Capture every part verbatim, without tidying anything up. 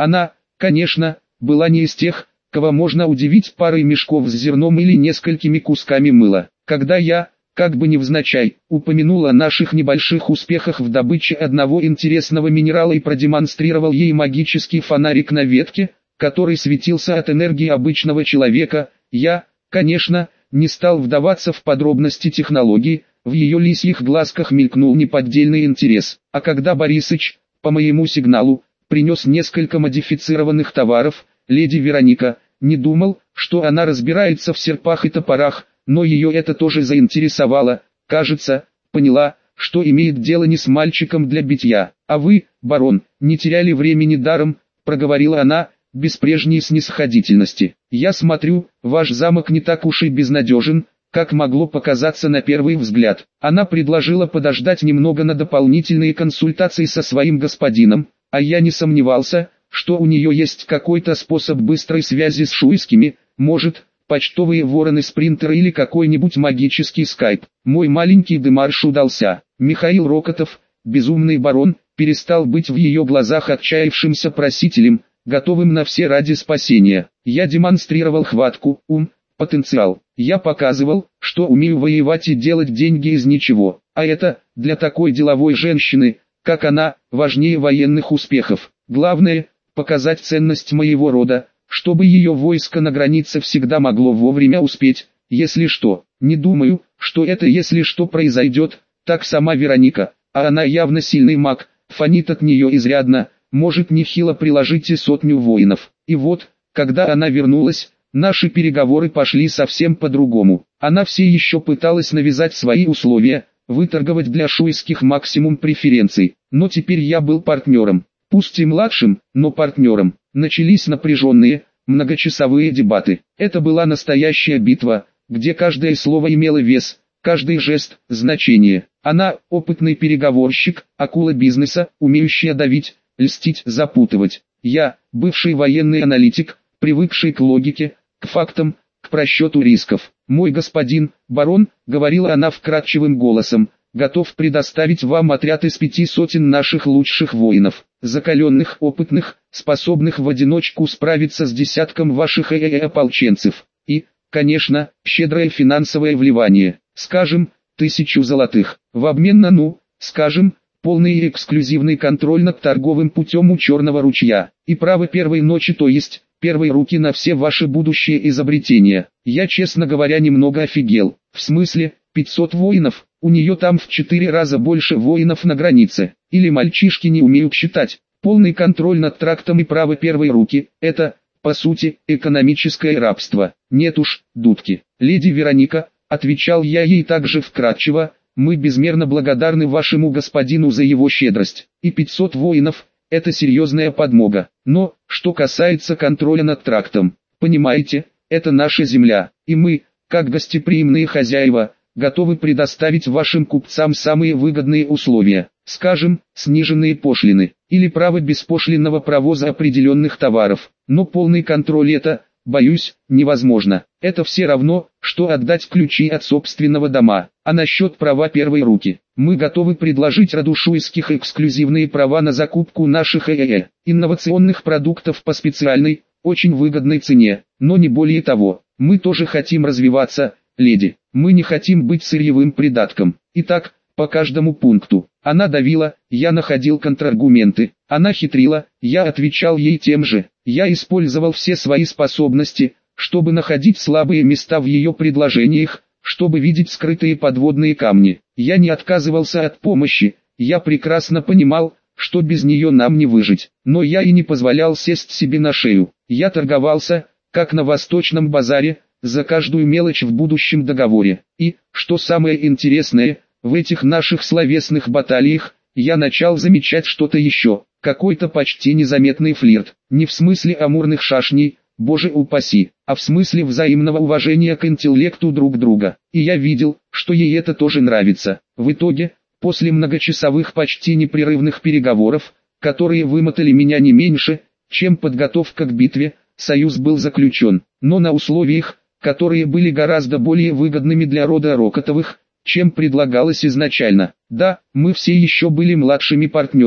Она, конечно, была не из тех, кого можно удивить парой мешков с зерном или несколькими кусками мыла. Когда я, как бы невзначай, упомянул о наших небольших успехах в добыче одного интересного минерала и продемонстрировал ей магический фонарик на ветке, который светился от энергии обычного человека, я, конечно, не стал вдаваться в подробности технологии, в ее лисьих глазках мелькнул неподдельный интерес. А когда Борисыч, по моему сигналу, принес несколько модифицированных товаров, леди Вероника, не думал, что она разбирается в серпах и топорах, но ее это тоже заинтересовало, кажется, поняла, что имеет дело не с мальчиком для битья. А вы, барон, не теряли времени даром, проговорила она, без прежней снисходительности. Я смотрю, ваш замок не так уж и безнадежен, как могло показаться на первый взгляд. Она предложила подождать немного на дополнительные консультации со своим господином, а я не сомневался, что у нее есть какой-то способ быстрой связи с шуйскими, может, почтовые вороны-спринтеры или какой-нибудь магический скайп. Мой маленький демарш удался. Михаил Рокотов, безумный барон, перестал быть в ее глазах отчаявшимся просителем, готовым на все ради спасения. Я демонстрировал хватку, ум, потенциал. Я показывал, что умею воевать и делать деньги из ничего. А это, для такой деловой женщины, как она, важнее военных успехов. Главное, показать ценность моего рода, чтобы ее войско на границе всегда могло вовремя успеть, если что. Не думаю, что это если что произойдет, так сама Вероника, а она явно сильный маг, фонит от нее изрядно, может нехило приложить и сотню воинов. И вот, когда она вернулась, наши переговоры пошли совсем по-другому. Она все еще пыталась навязать свои условия, выторговать для шуйских максимум преференций, но теперь я был партнером, пусть и младшим, но партнером. Начались напряженные, многочасовые дебаты. Это была настоящая битва, где каждое слово имело вес, каждый жест – значение. Она – опытный переговорщик, акула бизнеса, умеющая давить, льстить, запутывать. Я – бывший военный аналитик, привыкший к логике, к фактам, к просчету рисков. «Мой господин, барон», — говорила она вкрадчивым голосом, — «готов предоставить вам отряд из пяти сотен наших лучших воинов, закаленных, опытных, способных в одиночку справиться с десятком ваших э-э-ополченцев. И, конечно, щедрое финансовое вливание, скажем, тысячу золотых, в обмен на, ну, скажем, полный и эксклюзивный контроль над торговым путем у Черного ручья, и право первой ночи, то есть первой руки на все ваши будущие изобретения». Я, честно говоря, немного офигел. В смысле, пятьсот воинов, у нее там в четыре раза больше воинов на границе. Или мальчишки не умеют считать. Полный контроль над трактом и право первой руки – это, по сути, экономическое рабство. Нет уж, дудки. «Леди Вероника», – отвечал я ей также вкратчиво, – «мы безмерно благодарны вашему господину за его щедрость. И пятьсот воинов – это серьезная подмога. Но, что касается контроля над трактом, понимаете, это наша земля, и мы, как гостеприимные хозяева, готовы предоставить вашим купцам самые выгодные условия, скажем, сниженные пошлины, или право беспошлинного провоза определенных товаров. Но полный контроль это, боюсь, невозможно. Это все равно, что отдать ключи от собственного дома. А насчет права первой руки, мы готовы предложить роду шуйских эксклюзивные права на закупку наших э-э, инновационных продуктов по специальной, очень выгодной цене, но не более того. Мы тоже хотим развиваться, леди, мы не хотим быть сырьевым придатком. Итак, по каждому пункту. Она давила, я находил контраргументы, она хитрила, я отвечал ей тем же. Я использовал все свои способности, чтобы находить слабые места в ее предложениях, чтобы видеть скрытые подводные камни. Я не отказывался от помощи, я прекрасно понимал, что без нее нам не выжить, но я и не позволял сесть себе на шею. Я торговался, как на восточном базаре, за каждую мелочь в будущем договоре. И, что самое интересное, в этих наших словесных баталиях, я начал замечать что-то еще, какой-то почти незаметный флирт, не в смысле амурных шашней, боже упаси, а в смысле взаимного уважения к интеллекту друг друга. И я видел, что ей это тоже нравится. В итоге, после многочасовых почти непрерывных переговоров, которые вымотали меня не меньше, чем подготовка к битве, союз был заключен, но на условиях, которые были гораздо более выгодными для рода Рокотовых, чем предлагалось изначально. Да, мы все еще были младшими партнерами,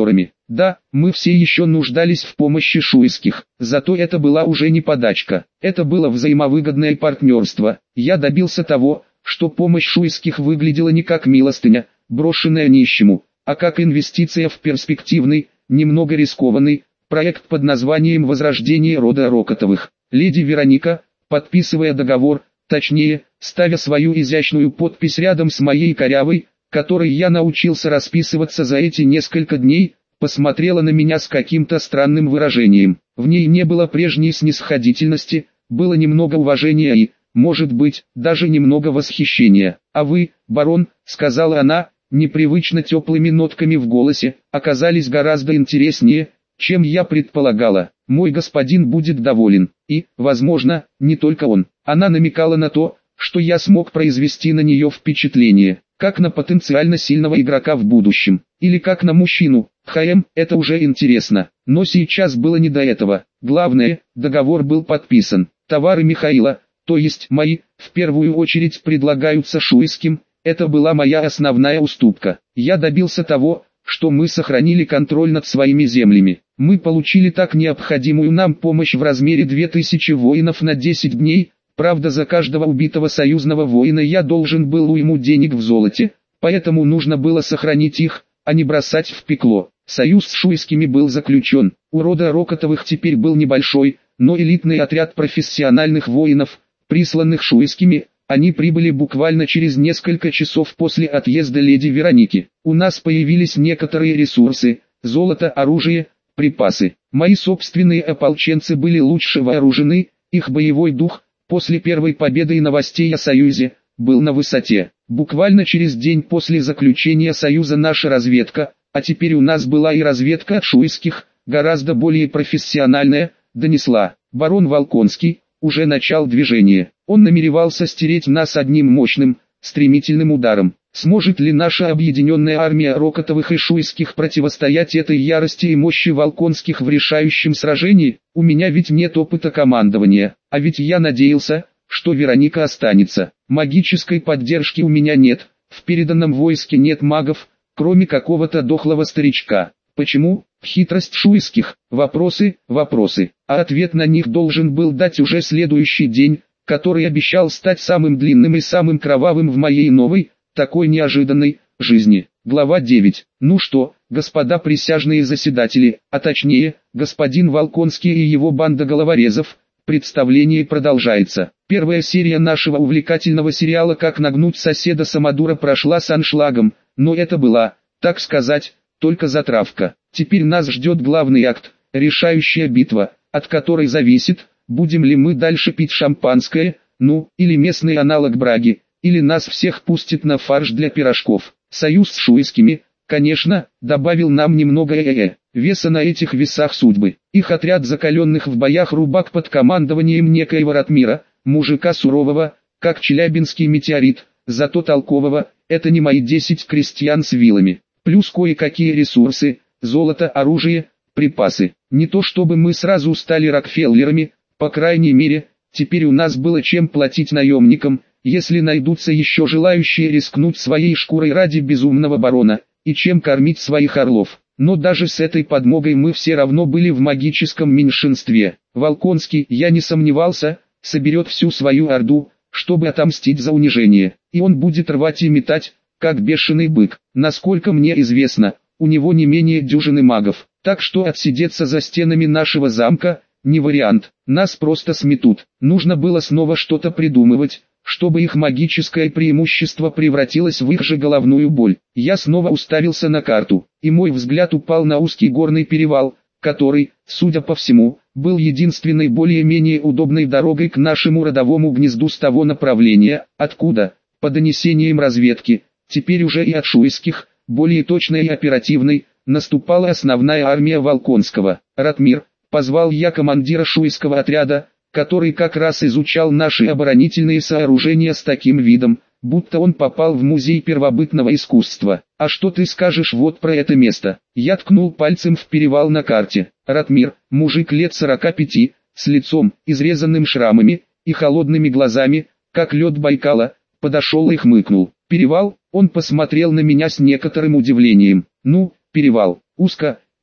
Да, мы все еще нуждались в помощи шуйских, зато это была уже не подачка, это было взаимовыгодное партнерство. Я добился того, что помощь шуйских выглядела не как милостыня, брошенная нищему, а как инвестиция в перспективный, немного рискованный, проект под названием «Возрождение рода Рокотовых». Леди Вероника, подписывая договор, точнее, ставя свою изящную подпись рядом с моей корявой, которой я научился расписываться за эти несколько дней, посмотрела на меня с каким-то странным выражением. В ней не было прежней снисходительности, было немного уважения и, может быть, даже немного восхищения. «А вы, барон», — сказала она, непривычно теплыми нотками в голосе, оказались гораздо интереснее, чем я предполагала. Мой господин будет доволен, и, возможно, не только он. Она намекала на то, что я смог произвести на нее впечатление, как на потенциально сильного игрока в будущем, или как на мужчину. ХМ, это уже интересно, но сейчас было не до этого. Главное, договор был подписан. Товары Михаила, то есть мои, в первую очередь предлагаются шуйским. Это была моя основная уступка. Я добился того, что мы сохранили контроль над своими землями. Мы получили так необходимую нам помощь в размере две тысячи воинов на десять дней. Правда, за каждого убитого союзного воина я должен был уйму денег в золоте, поэтому нужно было сохранить их, а не бросать в пекло. Союз с шуйскими был заключен. У рода Рокотовых теперь был небольшой, но элитный отряд профессиональных воинов, присланных шуйскими. Они прибыли буквально через несколько часов после отъезда леди Вероники. У нас появились некоторые ресурсы: золото, оружие, припасы. Мои собственные ополченцы были лучше вооружены, их боевой дух, после первой победы и новостей о Союзе, был на высоте. Буквально через день после заключения Союза наша разведка, а теперь у нас была и разведка от шуйских, гораздо более профессиональная, донесла: барон Волконский уже начал движение. Он намеревался стереть нас одним мощным, стремительным ударом. Сможет ли наша объединенная армия Рокотовых и шуйских противостоять этой ярости и мощи Волконских в решающем сражении? У меня ведь нет опыта командования, а ведь я надеялся, что Вероника останется. Магической поддержки у меня нет, в переданном войске нет магов, кроме какого-то дохлого старичка. Почему? Хитрость шуйских. Вопросы, вопросы. А ответ на них должен был дать уже следующий день, который обещал стать самым длинным и самым кровавым в моей новой, такой неожиданной, жизни. Глава девять. Ну что, господа присяжные заседатели, а точнее, господин Волконский и его банда головорезов, представление продолжается. Первая серия нашего увлекательного сериала «Как нагнуть соседа Самодура» прошла с аншлагом, но это была, так сказать, только затравка. Теперь нас ждет главный акт, решающая битва, от которой зависит, будем ли мы дальше пить шампанское, ну, или местный аналог браги, или нас всех пустят на фарш для пирожков. Союз с шуйскими, конечно, добавил нам немного э-э-э, веса на этих весах судьбы. Их отряд закаленных в боях рубак под командованием некоего Ратмира, мужика сурового, как челябинский метеорит, зато толкового, это не мои десять крестьян с вилами. Плюс кое-какие ресурсы, золото, оружие, припасы. Не то чтобы мы сразу стали Рокфеллерами, по крайней мере, теперь у нас было чем платить наемникам, если найдутся еще желающие рискнуть своей шкурой ради безумного барона, и чем кормить своих орлов. Но даже с этой подмогой мы все равно были в магическом меньшинстве. Волконский, я не сомневался, соберет всю свою орду, чтобы отомстить за унижение, и он будет рвать и метать, как бешеный бык. Насколько мне известно, у него не менее дюжины магов, так что отсидеться за стенами нашего замка – не вариант. Нас просто сметут. Нужно было снова что-то придумывать, чтобы их магическое преимущество превратилось в их же головную боль. Я снова уставился на карту, и мой взгляд упал на узкий горный перевал, который, судя по всему, был единственной более-менее удобной дорогой к нашему родовому гнезду с того направления, откуда, по донесениям разведки, теперь уже и от шуйских, более точной и оперативной, наступала основная армия Волконского. Ратмир, позвал я командира шуйского отряда, который как раз изучал наши оборонительные сооружения с таким видом, будто он попал в музей первобытного искусства. «А что ты скажешь вот про это место?» Я ткнул пальцем в перевал на карте. Ратмир, мужик лет сорока пяти, с лицом, изрезанным шрамами, и холодными глазами, как лед Байкала, подошел и хмыкнул. «Перевал?» Он посмотрел на меня с некоторым удивлением. «Ну, перевал, узко,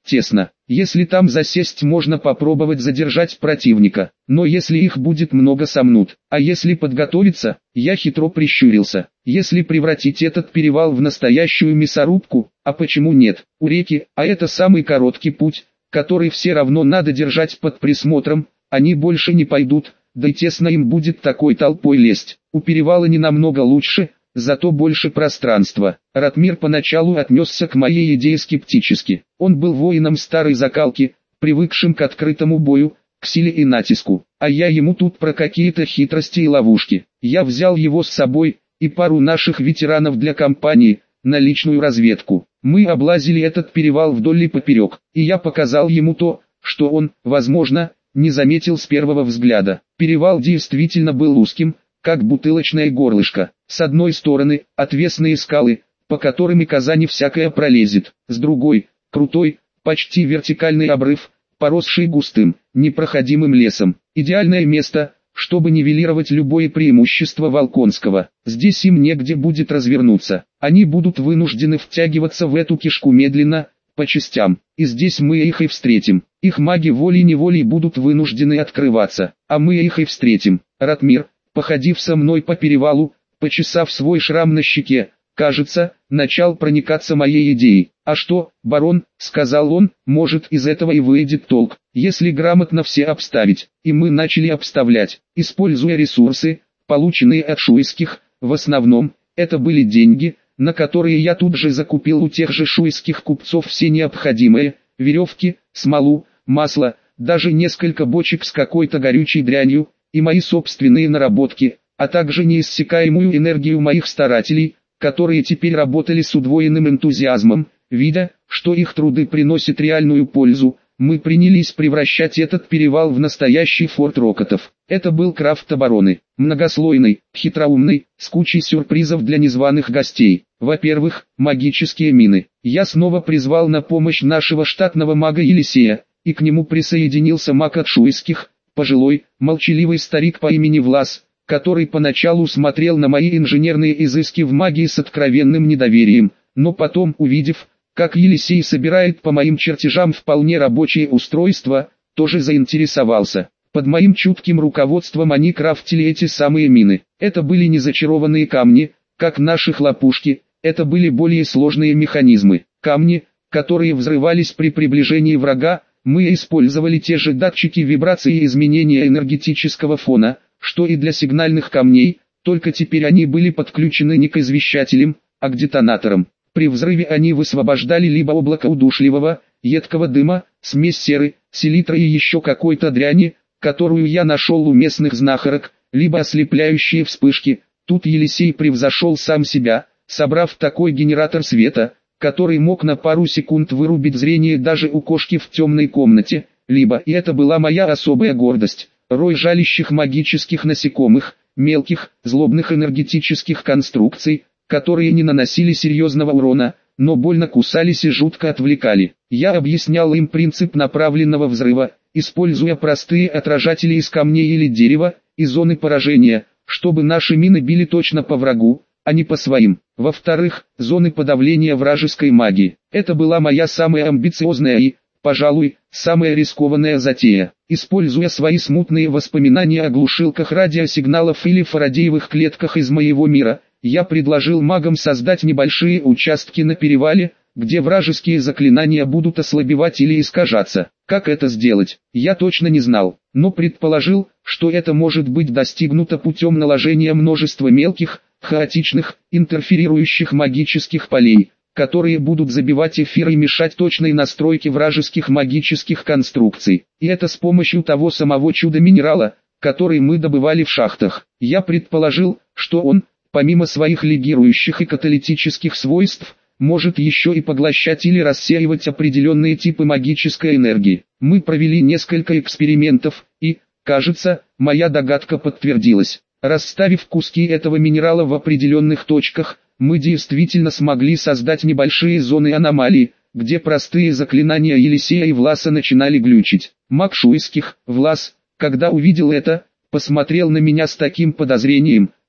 тесно. Если там засесть, можно попробовать задержать противника, но если их будет много, сомнут. А если подготовиться, я хитро прищурился. Если превратить этот перевал в настоящую мясорубку, а почему нет, у реки, а это самый короткий путь, который все равно надо держать под присмотром, они больше не пойдут, да и тесно им будет такой толпой лезть. У перевала не намного лучше, зато больше пространства. Ратмир поначалу отнесся к моей идее скептически. Он был воином старой закалки, привыкшим к открытому бою, к силе и натиску. А я ему тут про какие-то хитрости и ловушки. Я взял его с собой, и пару наших ветеранов для компании, на личную разведку. Мы облазили этот перевал вдоль и поперек, и я показал ему то, что он, возможно, не заметил с первого взгляда. Перевал действительно был узким, как бутылочное горлышко. С одной стороны, отвесные скалы, по которым и коза не всякая пролезет. С другой, крутой, почти вертикальный обрыв, поросший густым, непроходимым лесом. Идеальное место, чтобы нивелировать любое преимущество Волконского. Здесь им негде будет развернуться. Они будут вынуждены втягиваться в эту кишку медленно, по частям. И здесь мы их и встретим. Их маги волей-неволей будут вынуждены открываться, а мы их и встретим. Ратмир, походив со мной по перевалу, почесав свой шрам на щеке, кажется, начал проникаться моей идеей. «А что, барон, — сказал он, — может, из этого и выйдет толк, если грамотно все обставить». И мы начали обставлять, используя ресурсы, полученные от шуйских. В основном, это были деньги, на которые я тут же закупил у тех же шуйских купцов все необходимое: веревки, смолу, масло, даже несколько бочек с какой-то горючей дрянью, и мои собственные наработки, а также неиссякаемую энергию моих старателей, которые теперь работали с удвоенным энтузиазмом. Видя, что их труды приносят реальную пользу, мы принялись превращать этот перевал в настоящий форт Рокотов. Это был крафт обороны, многослойный, хитроумный, с кучей сюрпризов для незваных гостей. Во-первых, магические мины. Я снова призвал на помощь нашего штатного мага Елисея, и к нему присоединился маг от шуйских, пожилой, молчаливый старик по имени Влас, который поначалу смотрел на мои инженерные изыски в магии с откровенным недоверием, но потом, увидев, как Елисей собирает по моим чертежам вполне рабочие устройства, тоже заинтересовался. Под моим чутким руководством они крафтили эти самые мины. Это были не зачарованные камни, как наши хлопушки, это были более сложные механизмы. Камни, которые взрывались при приближении врага. Мы использовали те же датчики вибрации и изменения энергетического фона, что и для сигнальных камней, только теперь они были подключены не к извещателям, а к детонаторам. При взрыве они высвобождали либо облако удушливого, едкого дыма, смесь серы, селитры и еще какой-то дряни, которую я нашел у местных знахарок, либо ослепляющие вспышки. Тут Елисей превзошел сам себя, собрав такой генератор света, который мог на пару секунд вырубить зрение даже у кошки в темной комнате, либо, и это была моя особая гордость, рой жалящих магических насекомых, мелких, злобных энергетических конструкций, которые не наносили серьезного урона, но больно кусались и жутко отвлекали. Я объяснял им принцип направленного взрыва, используя простые отражатели из камней или дерева, и зоны поражения, чтобы наши мины били точно по врагу, а не по своим. Во-вторых, зоны подавления вражеской магии. Это была моя самая амбициозная и, пожалуй, самая рискованная затея. Используя свои смутные воспоминания о глушилках радиосигналов или фарадеевых клетках из моего мира, я предложил магам создать небольшие участки на перевале, где вражеские заклинания будут ослабевать или искажаться. Как это сделать, я точно не знал, но предположил, что это может быть достигнуто путем наложения множества мелких, хаотичных, интерферирующих магических полей, которые будут забивать эфир и мешать точной настройке вражеских магических конструкций. И это с помощью того самого чудо-минерала, который мы добывали в шахтах. Я предположил, что он, помимо своих легирующих и каталитических свойств, может еще и поглощать или рассеивать определенные типы магической энергии. Мы провели несколько экспериментов, и, кажется, моя догадка подтвердилась. Расставив куски этого минерала в определенных точках, мы действительно смогли создать небольшие зоны аномалий, где простые заклинания Елисея и Власа начинали глючить. Маг шуйских, Влас, когда увидел это, посмотрел на меня с таким подозрением,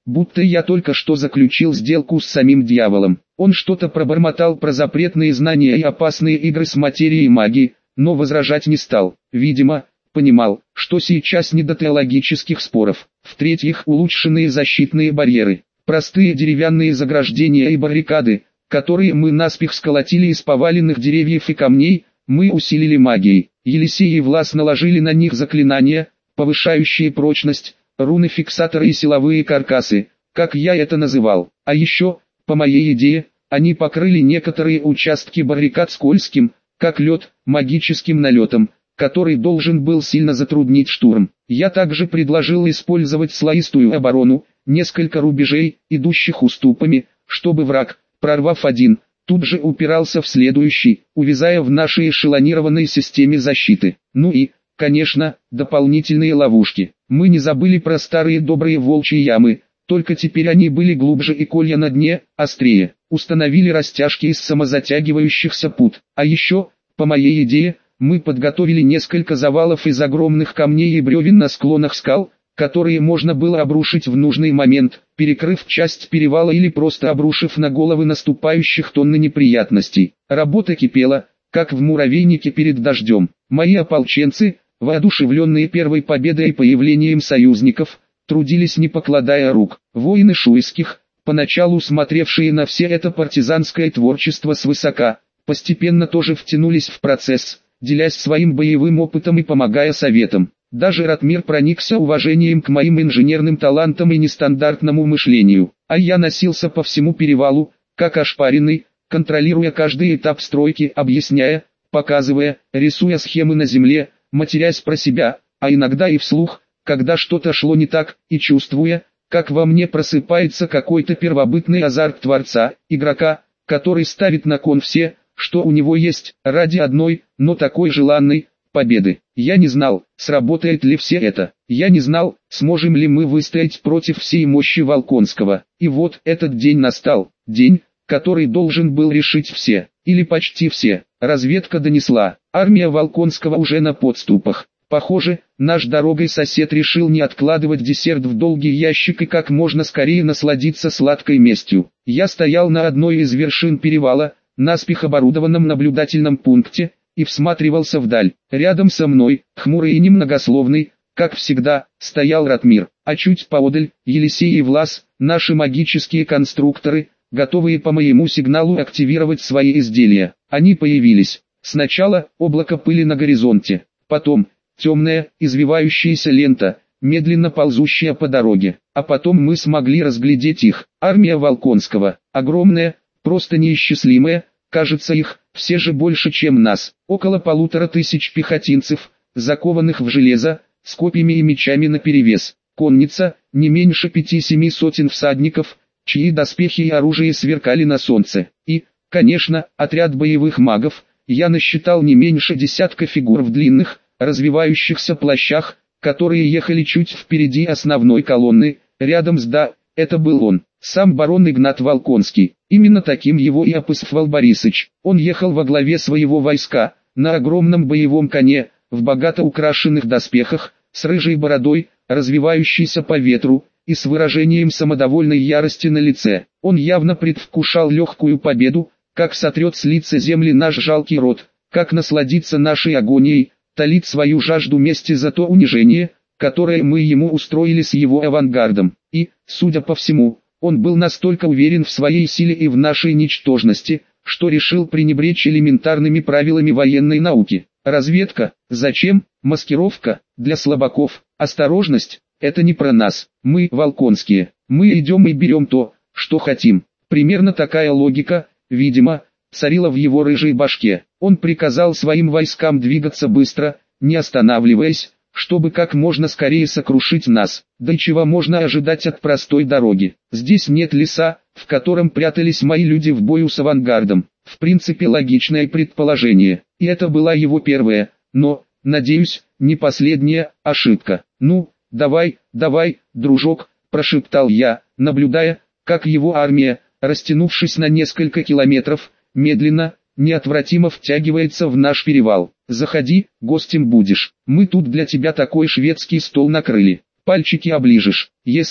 будто я только что заключил сделку с самим дьяволом. Он что-то пробормотал про запретные знания и опасные игры с материей и магией, но возражать не стал. Видимо, понимал, что сейчас не до теологических споров. В-третьих, улучшенные защитные барьеры. Простые деревянные заграждения и баррикады, которые мы наспех сколотили из поваленных деревьев и камней, мы усилили магией. Елисей и Влас наложили на них заклинания, повышающие прочность, руны-фиксаторы и силовые каркасы, как я это называл. А еще, по моей идее, они покрыли некоторые участки баррикад скользким, как лед, магическим налетом, который должен был сильно затруднить штурм. Я также предложил использовать слоистую оборону, несколько рубежей, идущих уступами, чтобы враг, прорвав один, тут же упирался в следующий, увязая в нашей эшелонированной системе защиты. Ну и, конечно, дополнительные ловушки. Мы не забыли про старые добрые волчьи ямы, только теперь они были глубже и колья на дне, острее. Установили растяжки из самозатягивающихся пут. А еще, по моей идее, мы подготовили несколько завалов из огромных камней и бревен на склонах скал, которые можно было обрушить в нужный момент, перекрыв часть перевала или просто обрушив на головы наступающих тонны неприятностей. Работа кипела, как в муравейнике перед дождем. Мои ополченцы, воодушевленные первой победой и появлением союзников, трудились не покладая рук. Воины шуйских, поначалу смотревшие на все это партизанское творчество свысока, постепенно тоже втянулись в процесс, делясь своим боевым опытом и помогая советам. Даже Ратмир проникся уважением к моим инженерным талантам и нестандартному мышлению, а я носился по всему перевалу, как ошпаренный, контролируя каждый этап стройки, объясняя, показывая, рисуя схемы на земле, матерясь про себя, а иногда и вслух, когда что-то шло не так, и чувствуя, как во мне просыпается какой-то первобытный азарт творца, игрока, который ставит на кон все, что у него есть, ради одной, но такой желанной, победы. Я не знал, сработает ли все это. Я не знал, сможем ли мы выстоять против всей мощи Волконского. И вот этот день настал. День, который должен был решить все, или почти все. Разведка донесла, армия Волконского уже на подступах. Похоже, наш дорогой сосед решил не откладывать десерт в долгий ящик и как можно скорее насладиться сладкой местью. Я стоял на одной из вершин перевала, наспех оборудованном наблюдательном пункте, и всматривался вдаль. Рядом со мной, хмурый и немногословный, как всегда, стоял Ратмир, а чуть поодаль, Елисей и Влас, наши магические конструкторы, готовые по моему сигналу активировать свои изделия. Они появились. Сначала облако пыли на горизонте, потом темная, извивающаяся лента, медленно ползущая по дороге, а потом мы смогли разглядеть их. Армия Волконского, огромная, просто неисчислимая, кажется их, все же больше чем нас, около полутора тысяч пехотинцев, закованных в железо, с копьями и мечами наперевес, конница, не меньше пяти-семи сотен всадников, чьи доспехи и оружие сверкали на солнце, и, конечно, отряд боевых магов. Я насчитал не меньше десятка фигур в длинных, развивающихся плащах, которые ехали чуть впереди основной колонны, рядом с да, это был он, сам барон Игнат Волконский. Именно таким его и описывал Борисыч. Он ехал во главе своего войска, на огромном боевом коне, в богато украшенных доспехах, с рыжей бородой, развивающейся по ветру, и с выражением самодовольной ярости на лице. Он явно предвкушал легкую победу, как сотрет с лица земли наш жалкий род, как насладиться нашей агонией, толит свою жажду мести за то унижение, которое мы ему устроили с его авангардом. И, судя по всему, он был настолько уверен в своей силе и в нашей ничтожности, что решил пренебречь элементарными правилами военной науки. Разведка, зачем, маскировка, для слабаков, осторожность, это не про нас, мы волконские, мы идем и берем то, что хотим. Примерно такая логика, видимо, царила в его рыжей башке. Он приказал своим войскам двигаться быстро, не останавливаясь, чтобы как можно скорее сокрушить нас. Да и чего можно ожидать от простой дороги? Здесь нет леса, в котором прятались мои люди в бою с авангардом. В принципе логичное предположение, и это была его первая, но, надеюсь, не последняя, ошибка. «Ну, давай, давай, дружок», – прошептал я, наблюдая, как его армия, растянувшись на несколько километров, медленно, неотвратимо втягивается в наш перевал. «Заходи, гостем будешь, мы тут для тебя такой шведский стол накрыли, пальчики оближешь, если,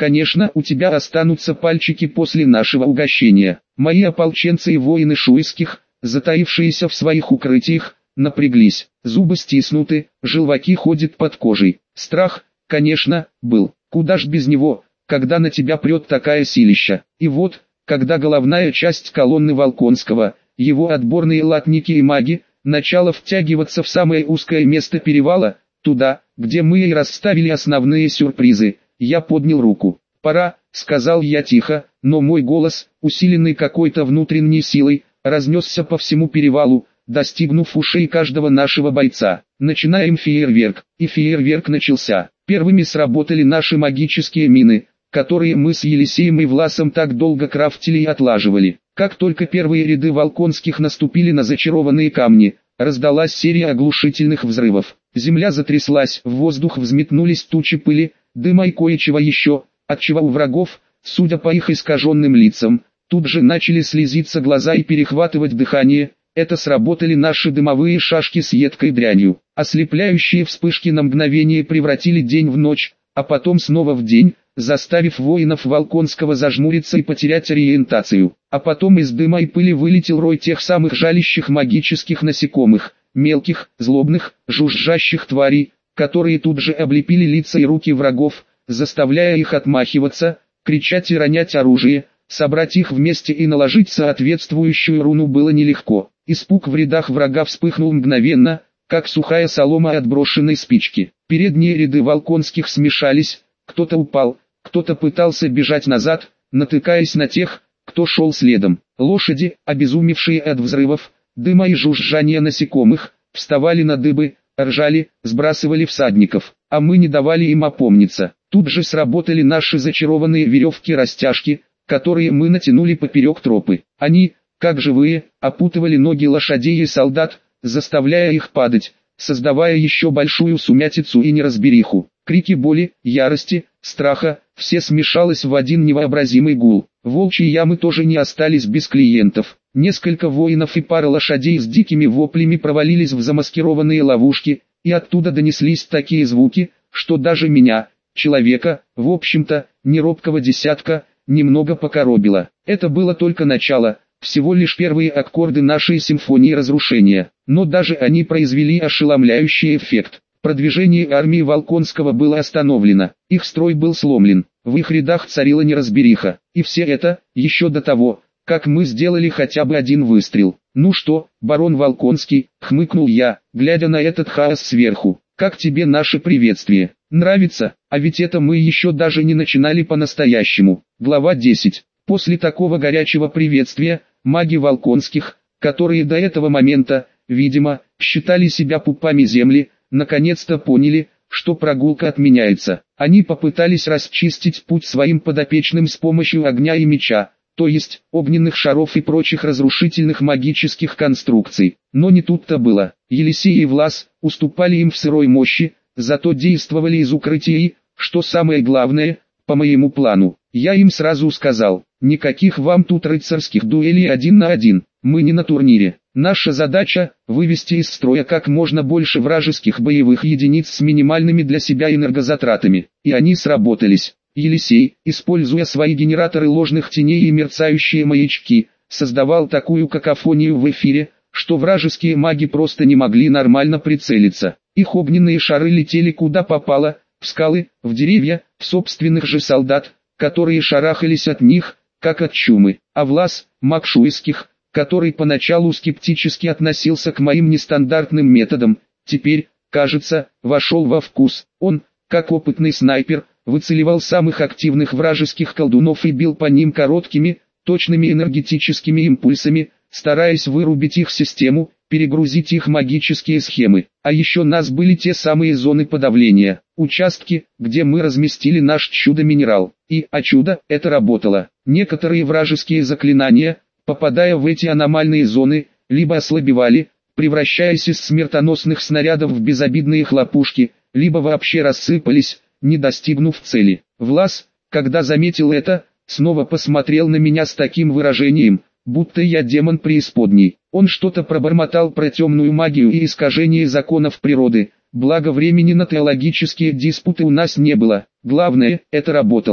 Конечно, у тебя останутся пальчики после нашего угощения. Мои ополченцы и воины шуйских, затаившиеся в своих укрытиях, напряглись. Зубы стиснуты, желваки ходят под кожей. Страх, конечно, был. Куда ж без него, когда на тебя прет такая силища. И вот, когда головная часть колонны Волконского, его отборные латники и маги, начала втягиваться в самое узкое место перевала, туда, где мы и расставили основные сюрпризы, я поднял руку. «Пора», — сказал я тихо, но мой голос, усиленный какой-то внутренней силой, разнесся по всему перевалу, достигнув ушей каждого нашего бойца. «Начинаем фейерверк». И фейерверк начался. Первыми сработали наши магические мины, которые мы с Елисеем и Власом так долго крафтили и отлаживали. Как только первые ряды Волконских наступили на зачарованные камни, раздалась серия оглушительных взрывов. Земля затряслась, в воздух взметнулись тучи пыли, дыма и кое-чего еще, отчего у врагов, судя по их искаженным лицам, тут же начали слезиться глаза и перехватывать дыхание. Это сработали наши дымовые шашки с едкой дрянью. Ослепляющие вспышки на мгновение превратили день в ночь, а потом снова в день, заставив воинов Волконского зажмуриться и потерять ориентацию. А потом из дыма и пыли вылетел рой тех самых жалящих магических насекомых, мелких, злобных, жужжащих тварей, которые тут же облепили лица и руки врагов, заставляя их отмахиваться, кричать и ронять оружие. Собрать их вместе и наложить соответствующую руну было нелегко. Испуг в рядах врага вспыхнул мгновенно, как сухая солома от брошенной спички. Передние ряды Волконских смешались, кто-то упал, кто-то пытался бежать назад, натыкаясь на тех, кто шел следом. Лошади, обезумевшие от взрывов, дыма и жужжания насекомых, вставали на дыбы, ржали, сбрасывали всадников, а мы не давали им опомниться. Тут же сработали наши зачарованные веревки-растяжки, которые мы натянули поперек тропы. Они, как живые, опутывали ноги лошадей и солдат, заставляя их падать, создавая еще большую сумятицу и неразбериху. Крики боли, ярости, страха, все смешалось в один невообразимый гул. Волчьи ямы тоже не остались без клиентов. Несколько воинов и пара лошадей с дикими воплями провалились в замаскированные ловушки, и оттуда донеслись такие звуки, что даже меня, человека, в общем-то, не робкого десятка, немного покоробило. Это было только начало, всего лишь первые аккорды нашей симфонии разрушения, но даже они произвели ошеломляющий эффект. Продвижение армии Волконского было остановлено, их строй был сломлен, в их рядах царила неразбериха, и все это, еще до того, как мы сделали хотя бы один выстрел. «Ну что, барон Волконский», — хмыкнул я, глядя на этот хаос сверху, — «как тебе наше приветствие? Нравится? А ведь это мы еще даже не начинали по-настоящему». Глава десять. После такого горячего приветствия, маги Волконских, которые до этого момента, видимо, считали себя пупами земли, наконец-то поняли, что прогулка отменяется. Они попытались расчистить путь своим подопечным с помощью огня и меча, то есть огненных шаров и прочих разрушительных магических конструкций. Но не тут-то было. Елисей и Влас уступали им в сырой мощи, зато действовали из укрытия и, что самое главное, по моему плану. Я им сразу сказал, никаких вам тут рыцарских дуэлей один на один, мы не на турнире. Наша задача – вывести из строя как можно больше вражеских боевых единиц с минимальными для себя энергозатратами. И они сработались. Елисей, используя свои генераторы ложных теней и мерцающие маячки, создавал такую какофонию в эфире, что вражеские маги просто не могли нормально прицелиться. Их огненные шары летели куда попало, в скалы, в деревья, в собственных же солдат, которые шарахались от них, как от чумы. А Влас, маг шуйских, который поначалу скептически относился к моим нестандартным методам, теперь, кажется, вошел во вкус. Он, как опытный снайпер, выцеливал самых активных вражеских колдунов и бил по ним короткими, точными энергетическими импульсами, стараясь вырубить их систему, перегрузить их магические схемы. А еще у нас были те самые зоны подавления, участки, где мы разместили наш чудо-минерал. И, а чудо, это работало. Некоторые вражеские заклинания, попадая в эти аномальные зоны, либо ослабевали, превращаясь из смертоносных снарядов в безобидные хлопушки, либо вообще рассыпались, не достигнув цели. Влас, когда заметил это, снова посмотрел на меня с таким выражением, будто я демон преисподней. Он что-то пробормотал про темную магию и искажение законов природы, благо времени на теологические диспуты у нас не было. Главное, это работало.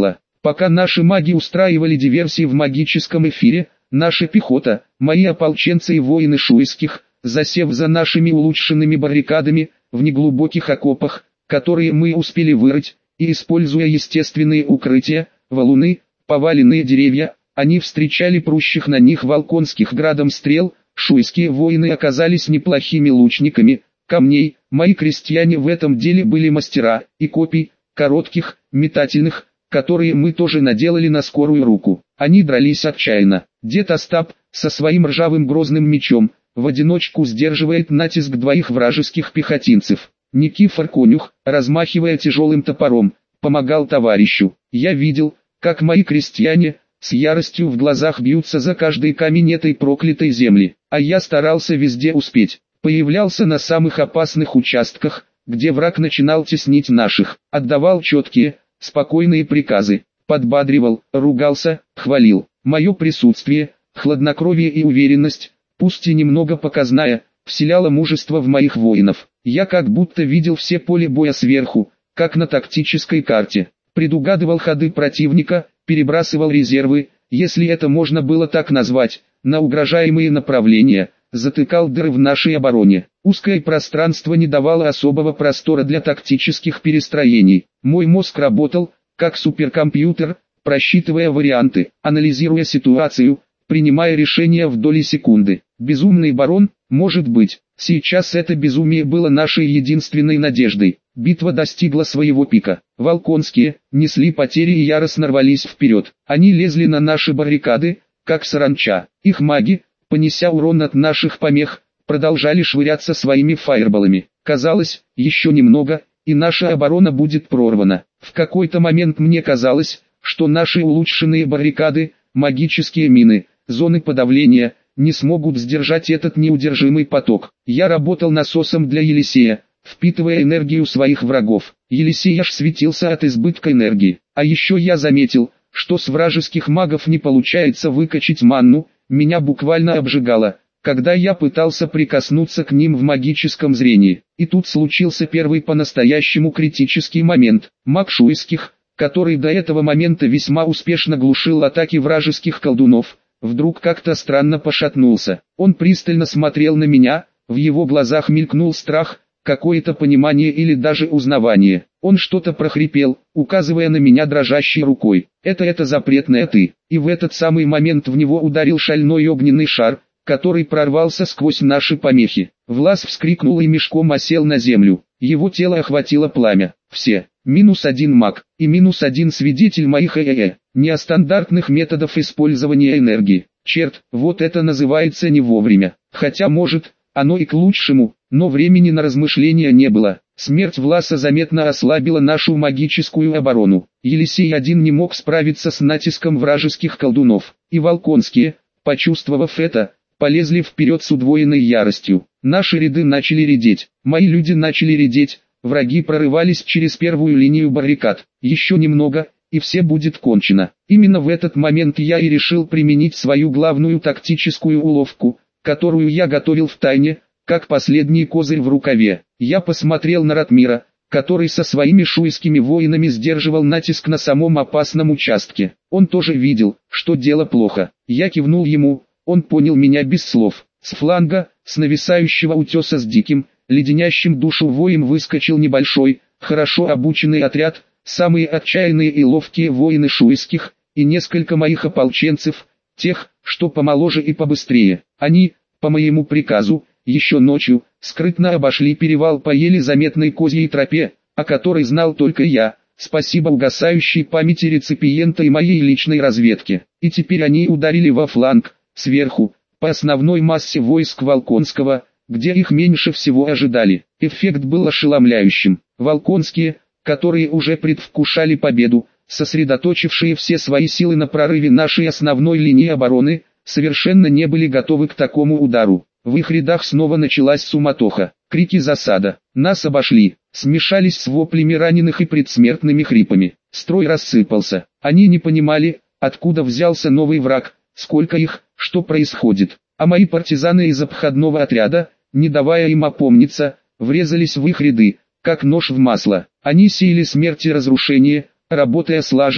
Пока наши маги устраивали диверсии в магическом эфире, наша пехота, мои ополченцы и воины шуйских, засев за нашими улучшенными баррикадами, в неглубоких окопах, которые мы успели вырыть, и используя естественные укрытия, валуны, поваленные деревья, они встречали прущих на них волконских градом стрел. Шуйские воины оказались неплохими лучниками камней, мои крестьяне в этом деле были мастера, и копий, коротких, метательных, которые мы тоже наделали на скорую руку. Они дрались отчаянно. Дед Остап, со своим ржавым грозным мечом, в одиночку сдерживает натиск двоих вражеских пехотинцев. Никифор Конюх, размахивая тяжелым топором, помогал товарищу. Я видел, как мои крестьяне, с яростью в глазах бьются за каждый камень этой проклятой земли, а я старался везде успеть. Появлялся на самых опасных участках, где враг начинал теснить наших, отдавал четкие, спокойные приказы, подбадривал, ругался, хвалил. Мое присутствие, хладнокровие и уверенность, пусть и немного показная, вселяло мужество в моих воинов. Я как будто видел все поле боя сверху, как на тактической карте, предугадывал ходы противника, перебрасывал резервы, если это можно было так назвать, на угрожаемые направления, затыкал дыры в нашей обороне. Узкое пространство не давало особого простора для тактических перестроений. Мой мозг работал, как суперкомпьютер, просчитывая варианты, анализируя ситуацию, принимая решения в доли секунды. Безумный барон, может быть, сейчас это безумие было нашей единственной надеждой. Битва достигла своего пика. Волконские несли потери и яростно рвались вперед. Они лезли на наши баррикады, как саранча. Их маги, понеся урон от наших помех, продолжали швыряться своими фаерболами. Казалось, еще немного, и наша оборона будет прорвана. В какой-то момент мне казалось, что наши улучшенные баррикады, магические мины, зоны подавления, не смогут сдержать этот неудержимый поток. Я работал насосом для Елисея, впитывая энергию своих врагов. Елисей аж светился от избытка энергии. А еще я заметил, что с вражеских магов не получается выкачать манну, меня буквально обжигало, когда я пытался прикоснуться к ним в магическом зрении. И тут случился первый по-настоящему критический момент. Маг шуйских, который до этого момента весьма успешно глушил атаки вражеских колдунов, вдруг как-то странно пошатнулся. Он пристально смотрел на меня, в его глазах мелькнул страх, какое-то понимание или даже узнавание. Он что-то прохрипел, указывая на меня дрожащей рукой. «Это это запретное ты». И в этот самый момент в него ударил шальной огненный шар, который прорвался сквозь наши помехи. Влас вскрикнул и мешком осел на землю. Его тело охватило пламя. Все. Минус один маг и минус один свидетель моих э-э-э. Неостандартных методов использования энергии. Черт, вот это называется не вовремя. Хотя может, оно и к лучшему, но времени на размышления не было. Смерть Власа заметно ослабила нашу магическую оборону. Елисей один не мог справиться с натиском вражеских колдунов. И волконские, почувствовав это, полезли вперед с удвоенной яростью. Наши ряды начали редеть. Мои люди начали редеть. Враги прорывались через первую линию баррикад. Еще немного, и все будет кончено. Именно в этот момент я и решил применить свою главную тактическую уловку, которую я готовил в тайне, как последний козырь в рукаве. Я посмотрел на Ратмира, который со своими шуйскими воинами сдерживал натиск на самом опасном участке. Он тоже видел, что дело плохо. Я кивнул ему, он понял меня без слов. С фланга, с нависающего утеса с диким, леденящим душу воем выскочил небольшой, хорошо обученный отряд, самые отчаянные и ловкие воины шуйских, и несколько моих ополченцев, тех, что помоложе и побыстрее. Они, по моему приказу, еще ночью, скрытно обошли перевал по еле заметной козьей тропе, о которой знал только я, спасибо угасающей памяти реципиента и моей личной разведке. И теперь они ударили во фланг, сверху, по основной массе войск Волконского, где их меньше всего ожидали. Эффект был ошеломляющим. Волконские, которые уже предвкушали победу, сосредоточившие все свои силы на прорыве нашей основной линии обороны, совершенно не были готовы к такому удару. В их рядах снова началась суматоха, крики засада. Нас обошли, смешались с воплями раненых и предсмертными хрипами. Строй рассыпался. Они не понимали, откуда взялся новый враг, сколько их, что происходит. А мои партизаны из обходного отряда, не давая им опомниться, врезались в их ряды, как нож в масло. Они сеяли смерть и разрушение, работая слаженно,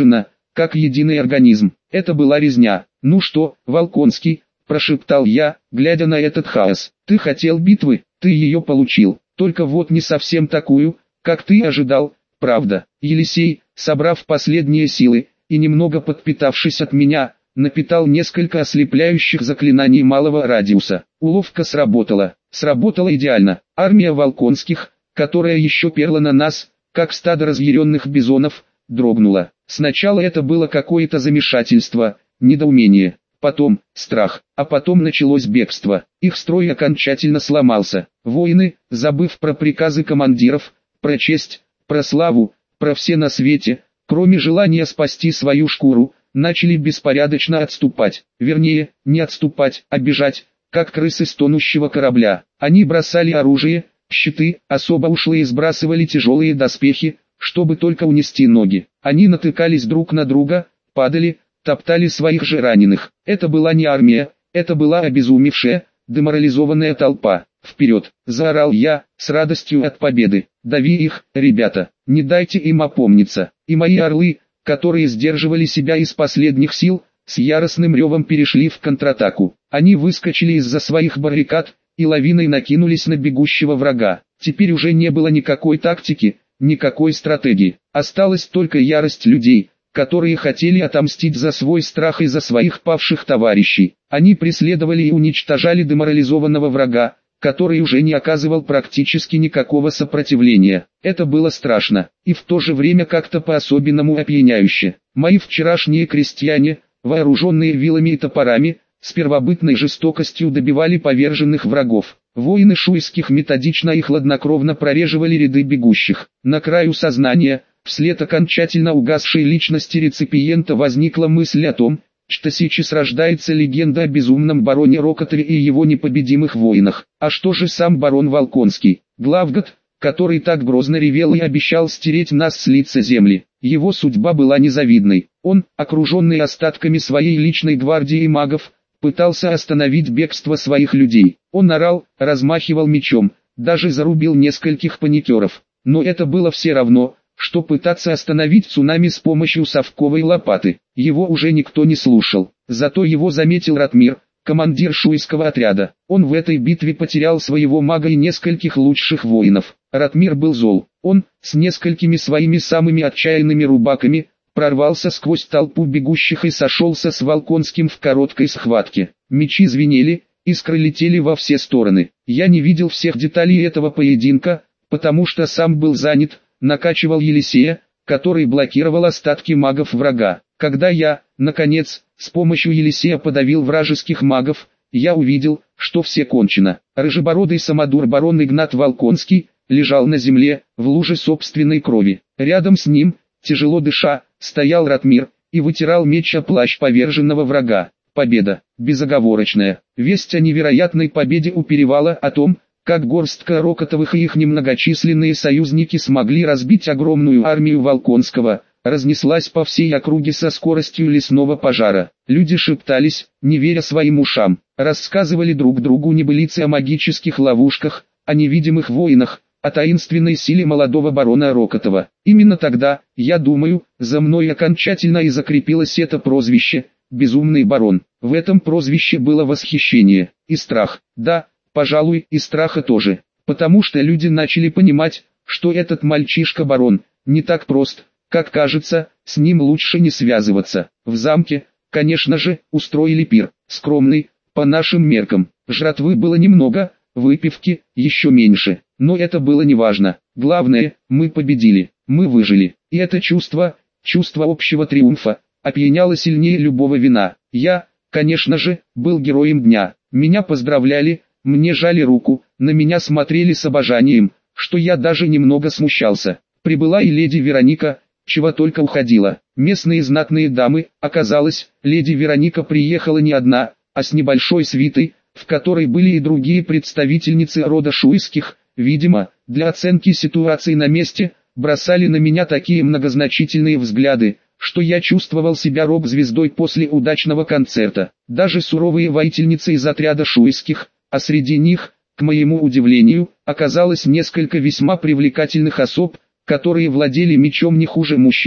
как единый организм. Это была резня. «Ну что, Волконский?» – прошептал я, глядя на этот хаос. «Ты хотел битвы, ты ее получил, только вот не совсем такую, как ты ожидал, правда». Елисей, собрав последние силы и немного подпитавшись от меня, напитал несколько ослепляющих заклинаний малого радиуса. Уловка сработала. Сработала идеально. Армия Волконских, которая еще перла на нас, как стадо разъяренных бизонов, дрогнула. Сначала это было какое-то замешательство, недоумение, потом страх, а потом началось бегство. Их строй окончательно сломался. Воины, забыв про приказы командиров, про честь, про славу, про все на свете, кроме желания спасти свою шкуру, начали беспорядочно отступать. Вернее, не отступать, а бежать, как крысы с тонущего корабля. Они бросали оружие, щиты, особо ушлые сбрасывали тяжелые доспехи, чтобы только унести ноги. Они натыкались друг на друга, падали, топтали своих же раненых. Это была не армия, это была обезумевшая, деморализованная толпа. «Вперед!» – заорал я, с радостью от победы. «Дави их, ребята, не дайте им опомниться». И мои орлы, которые сдерживали себя из последних сил, с яростным ревом перешли в контратаку. Они выскочили из-за своих баррикад и лавиной накинулись на бегущего врага. Теперь уже не было никакой тактики, никакой стратегии. Осталась только ярость людей, которые хотели отомстить за свой страх и за своих павших товарищей. Они преследовали и уничтожали деморализованного врага, который уже не оказывал практически никакого сопротивления. Это было страшно, и в то же время как-то по-особенному опьяняюще. Мои вчерашние крестьяне, вооруженные вилами и топорами, с первобытной жестокостью добивали поверженных врагов. Воины шуйских методично и хладнокровно прореживали ряды бегущих. На краю сознания, вслед окончательно угасшей личности реципиента, возникла мысль о том, что сейчас рождается легенда о безумном бароне Рокотове и его непобедимых воинах. А что же сам барон Волконский, Главгад, который так грозно ревел и обещал стереть нас с лица земли? Его судьба была незавидной. Он, окруженный остатками своей личной гвардии магов, пытался остановить бегство своих людей. Он орал, размахивал мечом, даже зарубил нескольких паникеров. Но это было все равно, что пытаться остановить цунами с помощью совковой лопаты. Его уже никто не слушал. Зато его заметил Ратмир, командир шуйского отряда. Он в этой битве потерял своего мага и нескольких лучших воинов. Ратмир был зол. Он, с несколькими своими самыми отчаянными рубаками, прорвался сквозь толпу бегущих и сошелся с Волконским в короткой схватке. Мечи звенели, искры летели во все стороны. Я не видел всех деталей этого поединка, потому что сам был занят, накачивал Елисея, который блокировал остатки магов врага. Когда я, наконец, с помощью Елисея подавил вражеских магов, я увидел, что все кончено. Рыжебородый самодур барон Игнат Волконский лежал на земле, в луже собственной крови. Рядом с ним, тяжело дыша, стоял Ратмир и вытирал меч о плащ поверженного врага. Победа, безоговорочная. Весть о невероятной победе у перевала, о том, как горстка Рокотовых и их немногочисленные союзники смогли разбить огромную армию Волконского, разнеслась по всей округе со скоростью лесного пожара. Люди шептались, не веря своим ушам, рассказывали друг другу небылицы о магических ловушках, о невидимых воинах, о таинственной силе молодого барона Рокотова. Именно тогда, я думаю, за мной окончательно и закрепилось это прозвище «Безумный барон». В этом прозвище было восхищение и страх, да, пожалуй, и страха тоже, потому что люди начали понимать, что этот мальчишка-барон не так прост, как кажется, с ним лучше не связываться. В замке, конечно же, устроили пир, скромный, по нашим меркам. Жратвы было немного, выпивки еще меньше, но это было неважно. Главное, мы победили, мы выжили, и это чувство, чувство общего триумфа, опьяняло сильнее любого вина. Я, конечно же, был героем дня, меня поздравляли, мне жали руку, на меня смотрели с обожанием, что я даже немного смущался. Прибыла и леди Вероника, чего только уходила. Местные знатные дамы, оказалось, леди Вероника приехала не одна, а с небольшой свитой, в которой были и другие представительницы рода шуйских. Видимо, для оценки ситуации на месте, бросали на меня такие многозначительные взгляды, что я чувствовал себя рок-звездой после удачного концерта. Даже суровые воительницы из отряда шуйских, а среди них, к моему удивлению, оказалось несколько весьма привлекательных особ, которые владели мечом не хуже мужчин,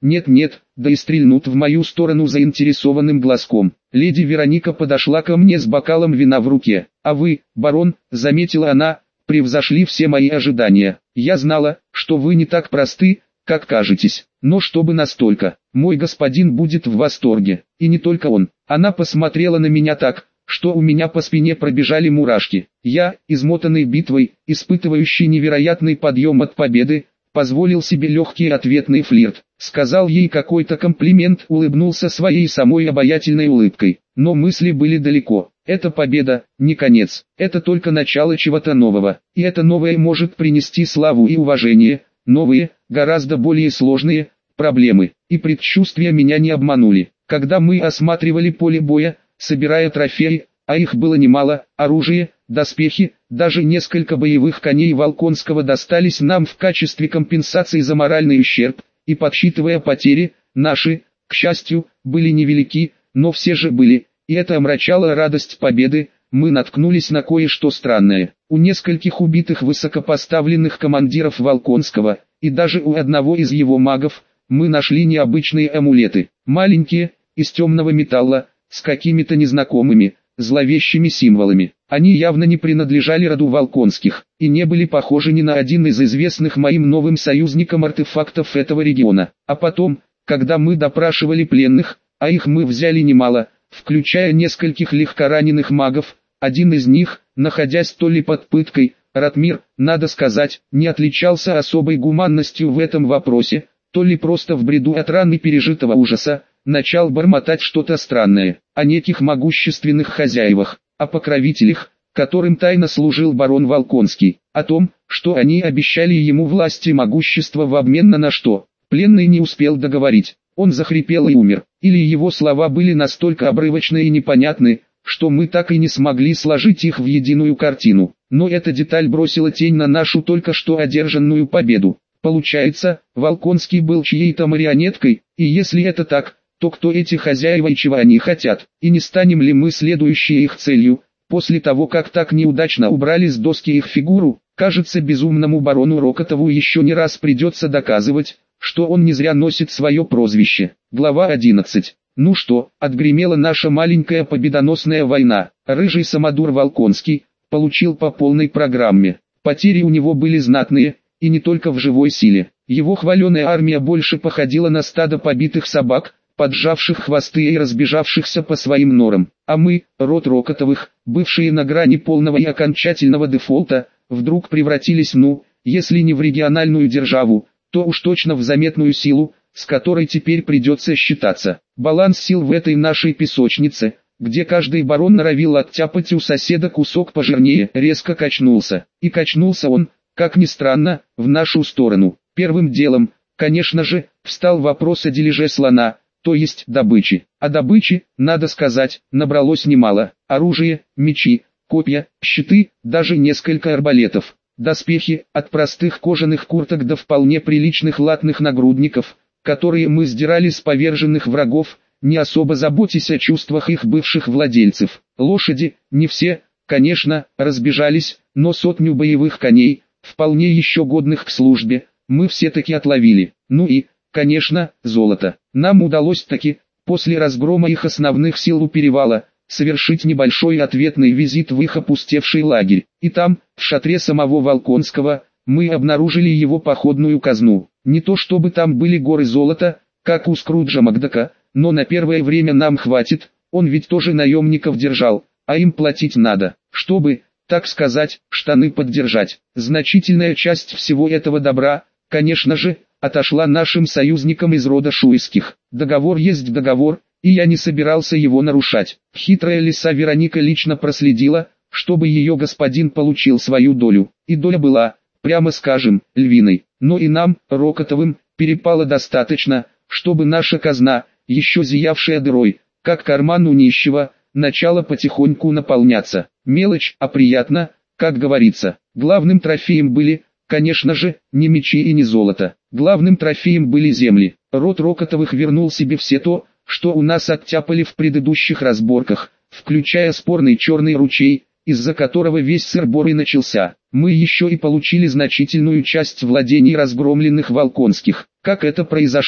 нет-нет, да и стрельнут в мою сторону заинтересованным глазком. Леди Вероника подошла ко мне с бокалом вина в руке. «А вы, барон», — заметила она, — «превзошли все мои ожидания. Я знала, что вы не так просты, как кажетесь, но чтобы настолько, мой господин будет в восторге, и не только он». Она посмотрела на меня так, что у меня по спине пробежали мурашки. Я, измотанный битвой, испытывающий невероятный подъем от победы, позволил себе легкий ответный флирт, сказал ей какой-то комплимент, улыбнулся своей самой обаятельной улыбкой. Но мысли были далеко. Эта победа не конец, это только начало чего-то нового, и это новое может принести славу и уважение. Новые, гораздо более сложные, проблемы и предчувствия меня не обманули. Когда мы осматривали поле боя, собирая трофеи, а их было немало, оружие, доспехи, даже несколько боевых коней Волконского достались нам в качестве компенсации за моральный ущерб, и подсчитывая потери, наши, к счастью, были невелики, но все же были, и это омрачало радость победы. Мы наткнулись на кое-что странное. У нескольких убитых высокопоставленных командиров Волконского, и даже у одного из его магов, мы нашли необычные амулеты, маленькие, из темного металла, с какими-то незнакомыми, зловещими символами. Они явно не принадлежали роду Волконских, и не были похожи ни на один из известных моим новым союзникам артефактов этого региона. А потом, когда мы допрашивали пленных, а их мы взяли немало, включая нескольких легкораненых магов, один из них, находясь то ли под пыткой, Ратмир, надо сказать, не отличался особой гуманностью в этом вопросе, то ли просто в бреду от раны пережитого ужаса, начал бормотать что-то странное, о неких могущественных хозяевах, о покровителях, которым тайно служил барон Волконский, о том, что они обещали ему власть и могущество в обмен на что. Пленный не успел договорить, он захрипел и умер, или его слова были настолько обрывочны и непонятны, что мы так и не смогли сложить их в единую картину. Но эта деталь бросила тень на нашу только что одержанную победу. Получается, Волконский был чьей-то марионеткой, и если это так, то кто эти хозяева и чего они хотят, и не станем ли мы следующей их целью, после того как так неудачно убрали с доски их фигуру. Кажется, безумному барону Рокотову еще не раз придется доказывать, что он не зря носит свое прозвище. Глава одиннадцать. Ну что, отгремела наша маленькая победоносная война. Рыжий самодур Волконский получил по полной программе. Потери у него были знатные, и не только в живой силе. Его хваленая армия больше походила на стадо побитых собак, поджавших хвосты и разбежавшихся по своим норам. А мы, род Рокотовых, бывшие на грани полного и окончательного дефолта, вдруг превратились, ну, если не в региональную державу, то уж точно в заметную силу, с которой теперь придется считаться. Баланс сил в этой нашей песочнице, где каждый барон норовил оттяпать у соседа кусок пожирнее, резко качнулся. И качнулся он, как ни странно, в нашу сторону. Первым делом, конечно же, встал вопрос о дележе слона, то есть добычи. А добычи, надо сказать, набралось немало. Оружие, мечи, копья, щиты, даже несколько арбалетов. Доспехи, от простых кожаных курток до вполне приличных латных нагрудников, которые мы сдирали с поверженных врагов, не особо заботясь о чувствах их бывших владельцев. Лошади, не все, конечно, разбежались, но сотню боевых коней, вполне еще годных к службе, мы все-таки отловили. Ну и, конечно, золото. Нам удалось таки, после разгрома их основных сил у перевала, совершить небольшой ответный визит в их опустевший лагерь. И там, в шатре самого Волконского, мы обнаружили его походную казну. Не то чтобы там были горы золота, как у Скруджа Макдака, но на первое время нам хватит, он ведь тоже наемников держал, а им платить надо, чтобы, так сказать, штаны поддержать. Значительная часть всего этого добра, конечно же, отошла нашим союзникам из рода Шуйских. Договор есть договор, и я не собирался его нарушать. Хитрая лиса Вероника лично проследила, чтобы ее господин получил свою долю, и доля была, прямо скажем, львиной. Но и нам, Рокотовым, перепало достаточно, чтобы наша казна, еще зиявшая дырой, как карман у нищего, начала потихоньку наполняться. Мелочь, а приятно, как говорится. Главным трофеем были, конечно же, не мечи и не золото. Главным трофеем были земли. Род Рокотовых вернул себе все то, что у нас оттяпали в предыдущих разборках, включая спорный Черный ручей, из-за которого весь сыр-бор и начался. Мы еще и получили значительную часть владений разгромленных Волконских. Как это произошло?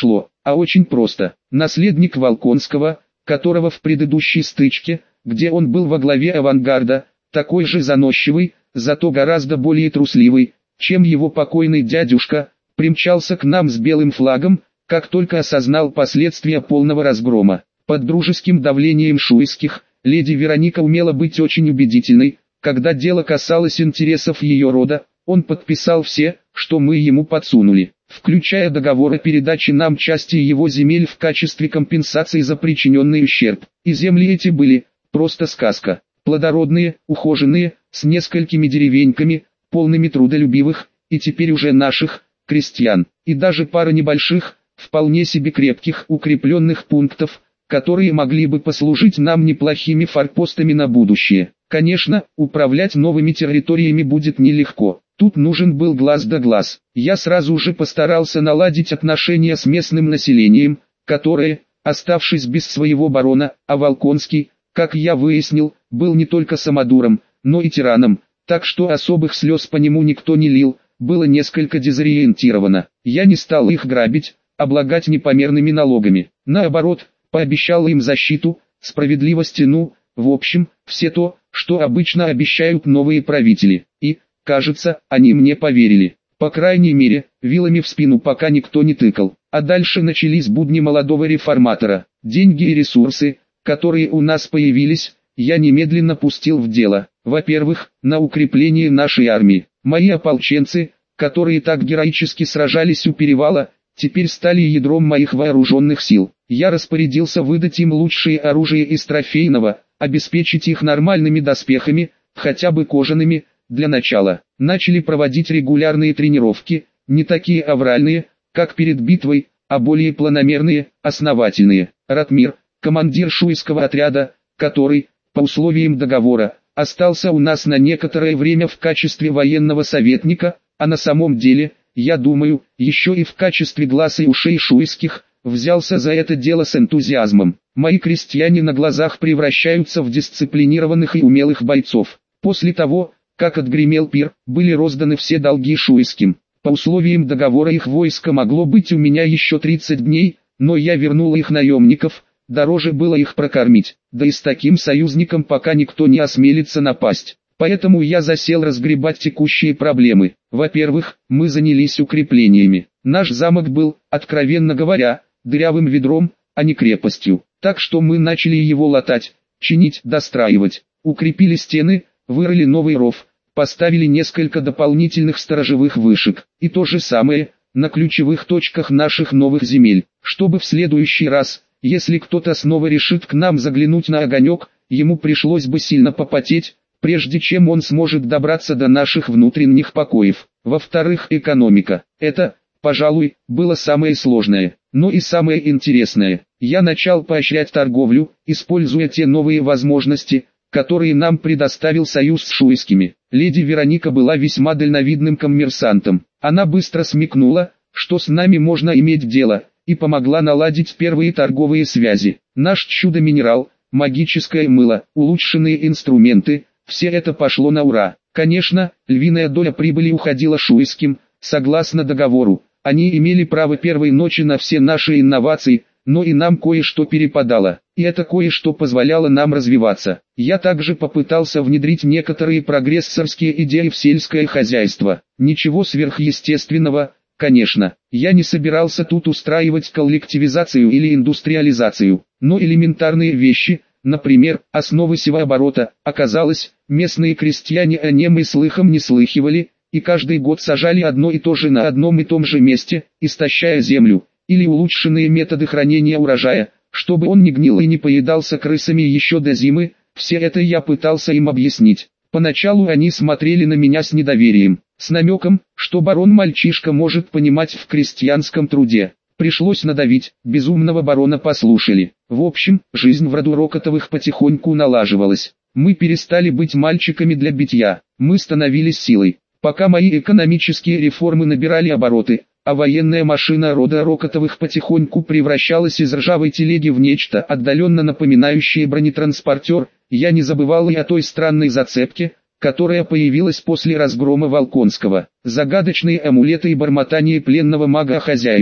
а очень просто. Наследник Волконского, которого в предыдущей стычке, где он был во главе авангарда, такой же заносчивый, зато гораздо более трусливый, чем его покойный дядюшка, примчался к нам с белым флагом, как только осознал последствия полного разгрома. Под дружеским давлением шуйских, леди Вероника умела быть очень убедительной. Когда дело касалось интересов ее рода, он подписал все, что мы ему подсунули, включая договор о передаче нам части его земель в качестве компенсации за причиненный ущерб. И земли эти были просто сказка. Плодородные, ухоженные, с несколькими деревеньками, полными трудолюбивых, и теперь уже наших, крестьян, и даже пара небольших, вполне себе крепких укрепленных пунктов, которые могли бы послужить нам неплохими форпостами на будущее. Конечно, управлять новыми территориями будет нелегко. Тут нужен был глаз да глаз. Я сразу же постарался наладить отношения с местным населением, которое, оставшись без своего барона, а Волконский, как я выяснил, был не только самодуром, но и тираном, так что особых слез по нему никто не лил, было несколько дезориентировано. Я не стал их грабить, облагать непомерными налогами. Наоборот, пообещал им защиту, справедливость, ну, в общем, все то, что обычно обещают новые правители. И, кажется, они мне поверили. По крайней мере, вилами в спину пока никто не тыкал. А дальше начались будни молодого реформатора. Деньги и ресурсы, которые у нас появились, я немедленно пустил в дело. Во-первых, на укрепление нашей армии. Мои ополченцы, которые так героически сражались у перевала, теперь стали ядром моих вооруженных сил. Я распорядился выдать им лучшее оружие из трофейного, обеспечить их нормальными доспехами, хотя бы кожаными, для начала. Начали проводить регулярные тренировки, не такие авральные, как перед битвой, а более планомерные, основательные. Ратмир, командир шуйского отряда, который, по условиям договора, остался у нас на некоторое время в качестве военного советника, а на самом деле, я думаю, еще и в качестве глаз и ушей шуйских, взялся за это дело с энтузиазмом. Мои крестьяне на глазах превращаются в дисциплинированных и умелых бойцов. После того, как отгремел пир, были розданы все долги шуйским. По условиям договора их войско могло быть у меня еще тридцать дней, но я вернул их наемников, дороже было их прокормить, да и с таким союзником пока никто не осмелится напасть. Поэтому я засел разгребать текущие проблемы. Во-первых, мы занялись укреплениями. Наш замок был, откровенно говоря, дырявым ведром, а не крепостью. Так что мы начали его латать, чинить, достраивать. Укрепили стены, вырыли новый ров, поставили несколько дополнительных сторожевых вышек. И то же самое, на ключевых точках наших новых земель. Чтобы в следующий раз, если кто-то снова решит к нам заглянуть на огонек, ему пришлось бы сильно попотеть, прежде чем он сможет добраться до наших внутренних покоев. Во-вторых, экономика. Это, пожалуй, было самое сложное, но и самое интересное. Я начал поощрять торговлю, используя те новые возможности, которые нам предоставил союз с шуйскими. Леди Вероника была весьма дальновидным коммерсантом. Она быстро смекнула, что с нами можно иметь дело, и помогла наладить первые торговые связи. Наш чудо-минерал, магическое мыло, улучшенные инструменты – все это пошло на ура. Конечно, львиная доля прибыли уходила шуйским, согласно договору. Они имели право первой ночи на все наши инновации, но и нам кое-что перепадало. И это кое-что позволяло нам развиваться. Я также попытался внедрить некоторые прогрессорские идеи в сельское хозяйство. Ничего сверхъестественного, конечно. Я не собирался тут устраивать коллективизацию или индустриализацию, но элементарные вещи, например, основы севооборота, оказалось, местные крестьяне о нем и слыхом не слыхивали, и каждый год сажали одно и то же на одном и том же месте, истощая землю, или улучшенные методы хранения урожая, чтобы он не гнил и не поедался крысами еще до зимы. Все это я пытался им объяснить. Поначалу они смотрели на меня с недоверием, с намеком, что барон-мальчишка может понимать в крестьянском труде. Пришлось надавить, безумного барона послушали. В общем, жизнь в роду Рокотовых потихоньку налаживалась. Мы перестали быть мальчиками для битья, мы становились силой. Пока мои экономические реформы набирали обороты, а военная машина рода Рокотовых потихоньку превращалась из ржавой телеги в нечто отдаленно напоминающее бронетранспортер, я не забывал и о той странной зацепке, которая появилась после разгрома Волконского. Загадочные амулеты и бормотание пленного мага о хозяевах.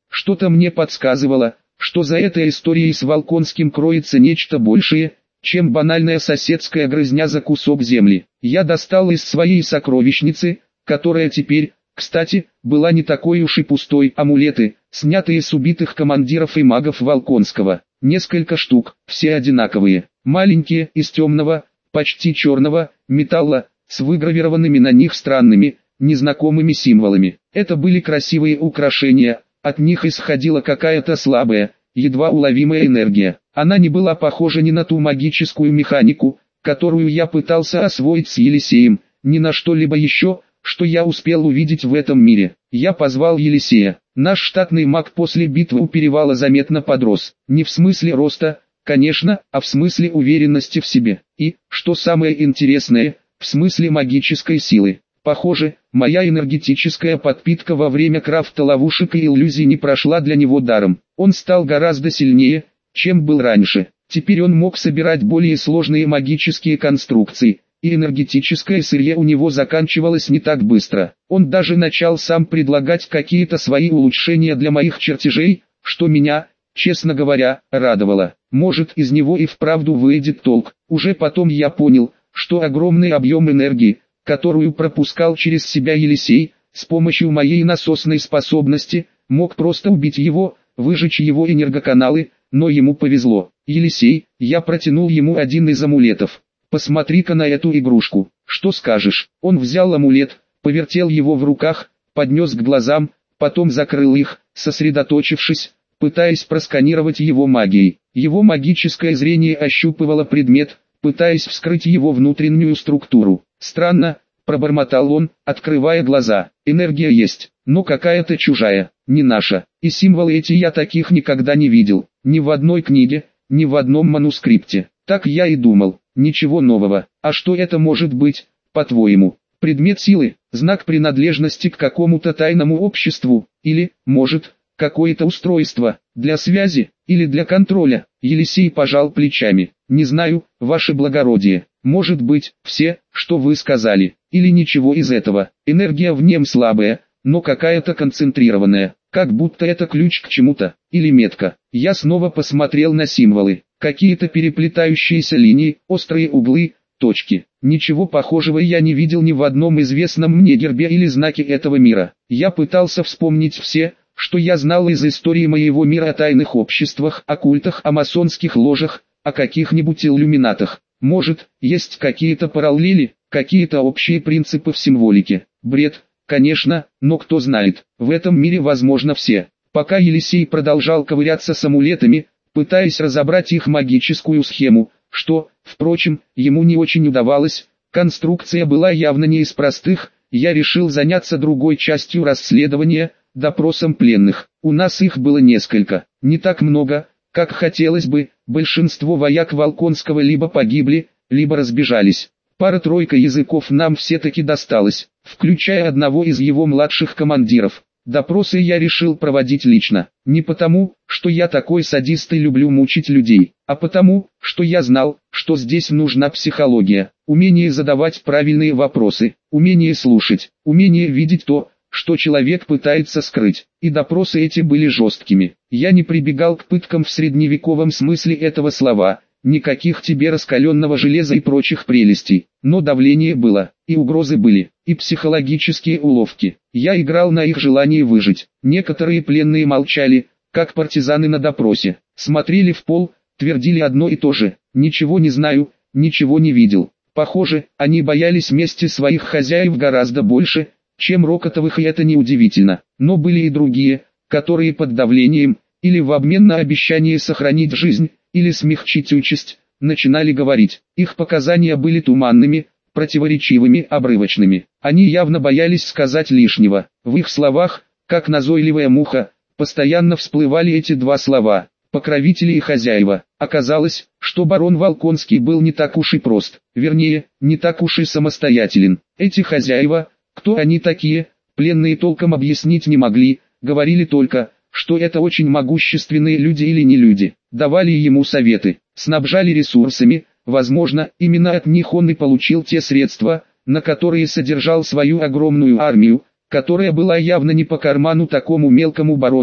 Что-то мне подсказывало, что за этой историей с Волконским кроется нечто большее, чем банальная соседская грызня за кусок земли. Я достал из своей сокровищницы, которая теперь, кстати, была не такой уж и пустой, амулеты, снятые с убитых командиров и магов Волконского. Несколько штук, все одинаковые, маленькие, из темного, почти черного, металла, с выгравированными на них странными, незнакомыми символами. Это были красивые украшения, от них исходила какая-то слабая, едва уловимая энергия. Она не была похожа ни на ту магическую механику, которую я пытался освоить с Елисеем, ни на что-либо еще, что я успел увидеть в этом мире. Я позвал Елисея. Наш штатный маг после битвы у перевала заметно подрос. Не в смысле роста, конечно, а в смысле уверенности в себе. И, что самое интересное, в смысле магической силы. Похоже, моя энергетическая подпитка во время крафта ловушек и иллюзий не прошла для него даром. Он стал гораздо сильнее, чем был раньше. Теперь он мог собирать более сложные магические конструкции, и энергетическое сырье у него заканчивалось не так быстро. Он даже начал сам предлагать какие-то свои улучшения для моих чертежей, что меня, честно говоря, радовало. Может, из него и вправду выйдет толк. Уже потом я понял, что огромный объем энергии, которую пропускал через себя Елисей, с помощью моей насосной способности, мог просто убить его, выжечь его энергоканалы, но ему повезло. Елисей, я протянул ему один из амулетов. Посмотри-ка на эту игрушку, что скажешь? Он взял амулет, повертел его в руках, поднес к глазам, потом закрыл их, сосредоточившись, пытаясь просканировать его магией. Его магическое зрение ощупывало предмет, пытаясь вскрыть его внутреннюю структуру. Странно, пробормотал он, открывая глаза. Энергия есть, но какая-то чужая, не наша. И символы эти я таких никогда не видел, ни в одной книге, ни в одном манускрипте. Так я и думал, ничего нового. А что это может быть, по-твоему? Предмет силы, знак принадлежности к какому-то тайному обществу, или, может, какое-то устройство, для связи, или для контроля? Елисей пожал плечами. Не знаю, ваше благородие, может быть, все, что вы сказали, или ничего из этого. Энергия в нем слабая, но какая-то концентрированная, как будто это ключ к чему-то, или метка. Я снова посмотрел на символы, какие-то переплетающиеся линии, острые углы, точки. Ничего похожего я не видел ни в одном известном мне гербе или знаке этого мира. Я пытался вспомнить все, что я знал из истории моего мира о тайных обществах, о культах, о масонских ложах, о каких-нибудь иллюминатах. Может, есть какие-то параллели, какие-то общие принципы в символике. Бред, конечно, но кто знает, в этом мире возможно все. Пока Елисей продолжал ковыряться с амулетами, пытаясь разобрать их магическую схему, что, впрочем, ему не очень удавалось, конструкция была явно не из простых, я решил заняться другой частью расследования, допросом пленных. У нас их было несколько, не так много, как хотелось бы, большинство вояк Волконского либо погибли, либо разбежались. Пара-тройка языков нам все-таки досталось, включая одного из его младших командиров. Допросы я решил проводить лично, не потому, что я такой садист и люблю мучить людей, а потому, что я знал, что здесь нужна психология, умение задавать правильные вопросы, умение слушать, умение видеть то, что человек пытается скрыть, и допросы эти были жесткими. Я не прибегал к пыткам в средневековом смысле этого слова, никаких тебе раскаленного железа и прочих прелестей, но давление было, и угрозы были, и психологические уловки. Я играл на их желании выжить. Некоторые пленные молчали, как партизаны на допросе, смотрели в пол, твердили одно и то же: «Ничего не знаю, ничего не видел». Похоже, они боялись мести своих хозяев гораздо больше, чем Рокотовых, и это неудивительно. Но были и другие, которые под давлением, или в обмен на обещание сохранить жизнь, или смягчить участь, начинали говорить. Их показания были туманными, противоречивыми, обрывочными. Они явно боялись сказать лишнего. В их словах, как назойливая муха, постоянно всплывали эти два слова: покровители и хозяева. Оказалось, что барон Волконский был не так уж и прост, вернее, не так уж и самостоятелен. Эти хозяева, кто они такие, пленные толком объяснить не могли, говорили только, что это очень могущественные люди или не люди. Давали ему советы, снабжали ресурсами, возможно, именно от них он и получил те средства, на которые содержал свою огромную армию, которая была явно не по карману такому мелкому барону,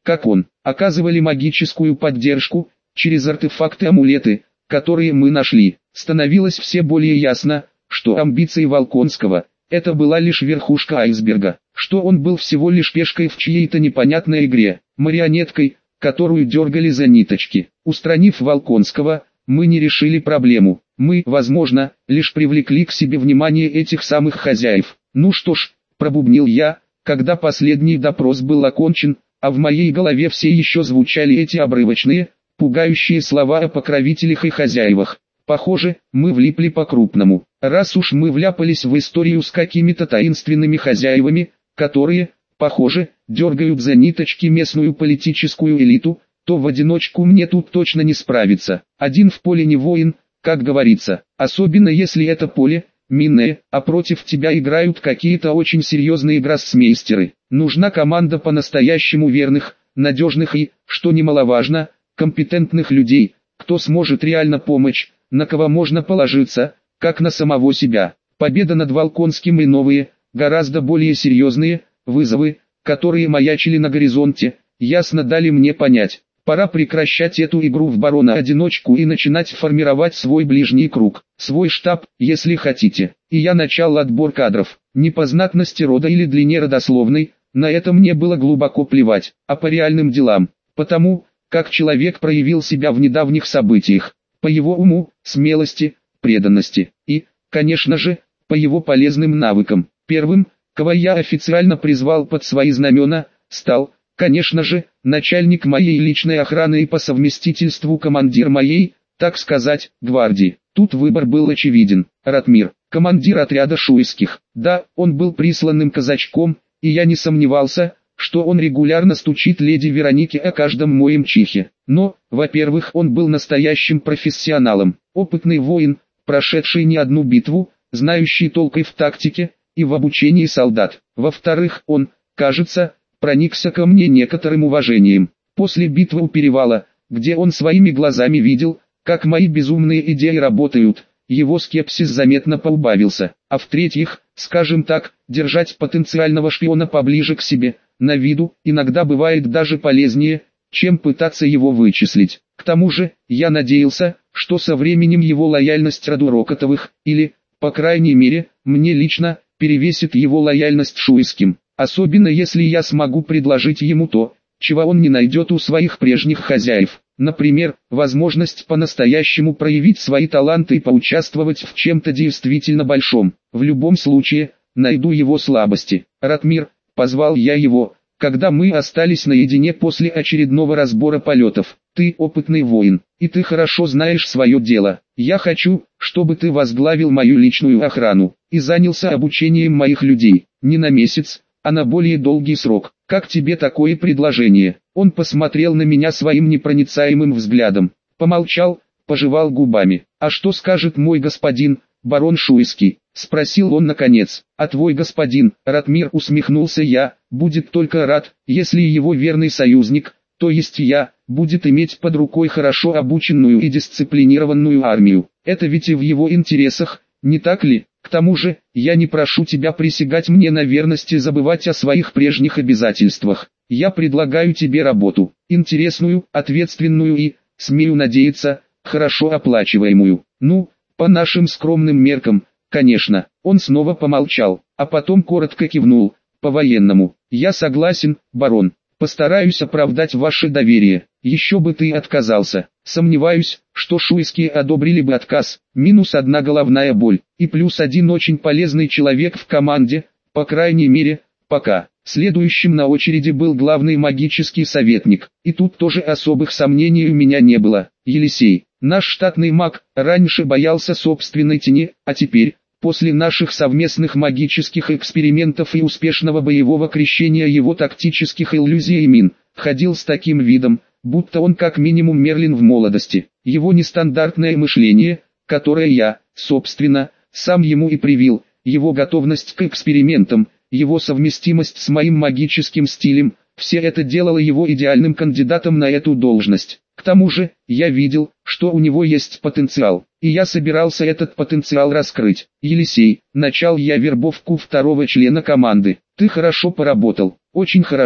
как он, оказывали магическую поддержку, через артефакты-амулеты, которые мы нашли. Становилось все более ясно, что амбиции Волконского – это была лишь верхушка айсберга, что он был всего лишь пешкой в чьей-то непонятной игре, марионеткой, которую дергали за ниточки. Устранив Волконского, мы не решили проблему. Мы, возможно, лишь привлекли к себе внимание этих самых хозяев. Ну что ж, пробубнил я, когда последний допрос был окончен, а в моей голове все еще звучали эти обрывочные, пугающие слова о покровителях и хозяевах. Похоже, мы влипли по-крупному. Раз уж мы вляпались в историю с какими-то таинственными хозяевами, которые, похоже, дергают за ниточки местную политическую элиту, то в одиночку мне тут точно не справиться. Один в поле не воин, как говорится, особенно если это поле минное, а против тебя играют какие-то очень серьезные гроссмейстеры. Нужна команда по-настоящему верных, надежных и, что немаловажно, компетентных людей, кто сможет реально помочь, на кого можно положиться, как на самого себя. Победа над Волконским и новые, гораздо более серьезные, вызовы, которые маячили на горизонте, ясно дали мне понять. Пора прекращать эту игру в барона-одиночку и начинать формировать свой ближний круг, свой штаб, если хотите. И я начал отбор кадров, не по знатности рода или длине родословной, на это мне было глубоко плевать, а по реальным делам, потому, как человек проявил себя в недавних событиях, по его уму, смелости, преданности и, конечно же, по его полезным навыкам. Первым, кого я официально призвал под свои знамена, стал, конечно же, начальник моей личной охраны и по совместительству командир моей, так сказать, гвардии. Тут выбор был очевиден. Ратмир, командир отряда шуйских. Да, он был присланным казачком, и я не сомневался, что он регулярно стучит леди Веронике о каждом моем чихе. Но, во-первых, он был настоящим профессионалом, опытный воин, прошедший не одну битву, знающий толк и в тактике, и в обучении солдат. Во-вторых, он, кажется, проникся ко мне некоторым уважением. После битвы у перевала, где он своими глазами видел, как мои безумные идеи работают, его скепсис заметно поубавился. А в-третьих, скажем так, держать потенциального шпиона поближе к себе, на виду, иногда бывает даже полезнее, чем пытаться его вычислить. К тому же, я надеялся, что со временем его лояльность роду Рокотовых, или, по крайней мере, мне лично, перевесит его лояльность шуйским. Особенно если я смогу предложить ему то, чего он не найдет у своих прежних хозяев. Например, возможность по-настоящему проявить свои таланты и поучаствовать в чем-то действительно большом. В любом случае, найду его слабости. Ратмир, позвал я его, когда мы остались наедине после очередного разбора полетов. Ты опытный воин, и ты хорошо знаешь свое дело. Я хочу, чтобы ты возглавил мою личную охрану и занялся обучением моих людей. Не на месяц, а на более долгий срок. Как тебе такое предложение? Он посмотрел на меня своим непроницаемым взглядом, помолчал, пожевал губами. А что скажет мой господин, барон Шуйский? Спросил он наконец. А твой господин, Ратмир, усмехнулся я, будет только рад, если его верный союзник, то есть я, будет иметь под рукой хорошо обученную и дисциплинированную армию. Это ведь и в его интересах, не так ли? К тому же, я не прошу тебя присягать мне на верность и забывать о своих прежних обязательствах. Я предлагаю тебе работу, интересную, ответственную и, смею надеяться, хорошо оплачиваемую. Ну, по нашим скромным меркам, конечно. Он снова помолчал, а потом коротко кивнул, по-военному. Я согласен, барон. Постараюсь оправдать ваше доверие. Еще бы ты отказался. Сомневаюсь, что шуйские одобрили бы отказ. Минус одна головная боль. И плюс один очень полезный человек в команде, по крайней мере, пока. Следующим на очереди был главный магический советник. И тут тоже особых сомнений у меня не было. Елисей, наш штатный маг, раньше боялся собственной тени, а теперь, после наших совместных магических экспериментов и успешного боевого крещения его тактических иллюзий и мин, ходил с таким видом, будто он как минимум Мерлин в молодости. Его нестандартное мышление, которое я, собственно, сам ему и привил, его готовность к экспериментам, его совместимость с моим магическим стилем, все это делало его идеальным кандидатом на эту должность. К тому же, я видел, что у него есть потенциал, и я собирался этот потенциал раскрыть. Елисей, начал я вербовку второго члена команды. Ты хорошо поработал, очень хорошо.